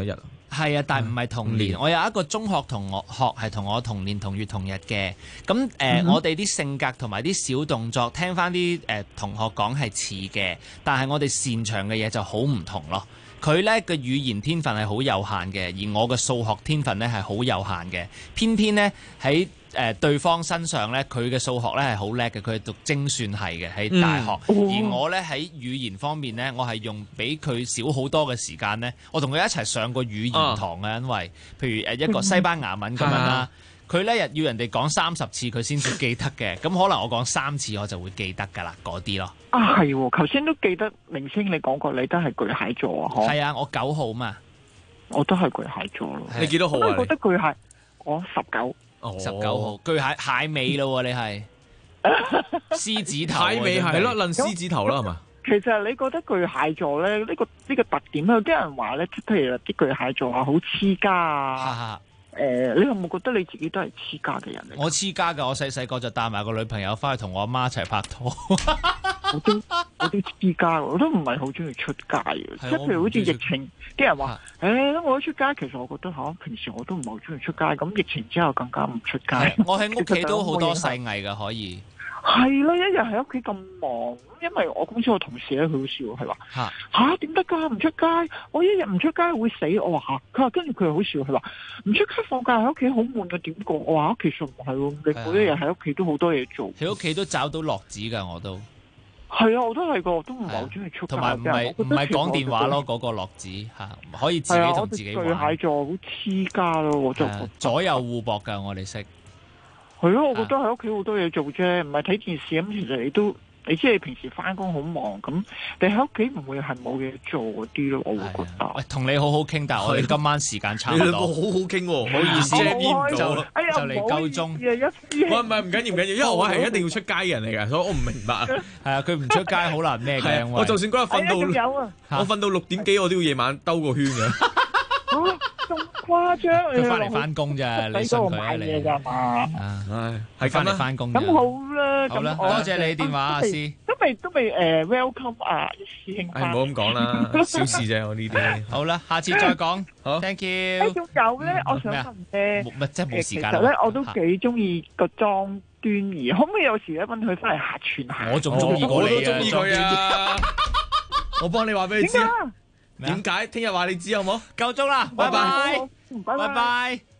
係啊，但係唔係同年。我有一個中學同學係同我同年同月同日嘅。咁我哋啲性格同埋啲小動作，聽翻啲同學講係似嘅，但係我哋擅長嘅嘢就好唔同咯。佢呢個語言天分係好有限嘅，而我嘅數學天分呢係好有限嘅。偏偏呢喺對方身上呢，佢嘅數學呢係好叻嘅，佢係讀精算系嘅喺大學。而我呢喺語言方面呢，我係用比佢少好多嘅時間呢。我同佢一齊上過語言堂嘅，因為譬如一個西班牙文咁樣啦。佢呢要人哋講30次佢先至記得嘅，咁可能我講3次我就會記得㗎啦，嗰啲咯。 啊，係喎，頭先都記得明星你講過你都係巨蟹座啊， 係啊，我9號嘛，我都係巨蟹座咯。 你幾多號啊？ 我覺得巨蟹，我19。 19號，巨蟹尾咯喎，你係獅子頭。 蟹尾係咯，論獅子頭啦係嘛？ 其實你覺得巨蟹座咧呢個特點有啲人話咧，譬如啲巨蟹座啊好黐家啊。你有冇覺得你自己都係黐家嘅人嚟？ 我黐家㗎，我細個就帶埋個女朋友翻去同我阿媽一齊拍拖。 我都黐家，我都唔係好中意出街嘅。即係譬如好似疫情，啲人話我出街，其實我覺得平時我都唔係好中意出街。咁疫情之後更加唔出街。 我喺屋企都好多細藝㗎，可以。 係咯，一日喺屋企咁忙，因為我公司個同事咧，佢好笑，係話吓點得㗎？唔出街，我一日唔出街會死。我話佢話跟住佢又好笑，佢話唔出街放假喺屋企好悶嘅，點過？我話其實唔係喎，你每一日喺屋企都好多嘢做。 喺屋企都找到樂子㗎，我都係啊，我都係個，我都唔係好中意出街。 同埋唔係講電話咯，嗰個樂子可以自己同自己玩。 巨蟹座好黐家咯，我就左右互搏㗎，我哋識。 係咯，我覺得喺屋企好多嘢做啫，唔係睇電視咁。其實你知你平時翻工好忙，咁你喺屋企唔會係冇嘢做嗰啲咯，我會覺得。 喂，同你好好傾，但係我哋今晚時間差唔多。 你兩個好好傾喎，唔好意思， 就嚟夠鐘。 唔係唔緊要，因為我係一定要出街嘅人嚟㗎，所以我唔明白。 係啊，佢唔出街好難咩嘅。 我就算嗰日瞓到我瞓到6點幾，我都要夜晚兜個圈嘅。 咁誇張， 佢翻嚟翻工咋？你信佢啊？你㗎嘛？ 係翻嚟翻工。 咁好啦， 好啦，多謝你電話，阿師。 都未welcome 啊，師兄。 唔好咁講啦，小事啫，我呢啲。 好啦，下次再講。 好 ，thank you。 仲有咧，我想問即係冇時間。 其實咧，我都幾中意個莊端儀，可唔可以有時咧揾佢翻嚟客串下？ 我仲中意過你啊！ 我都中意佢啊！我幫你話俾你知。點解？聽日話你知好冇？ 夠鐘啦，拜拜，拜拜。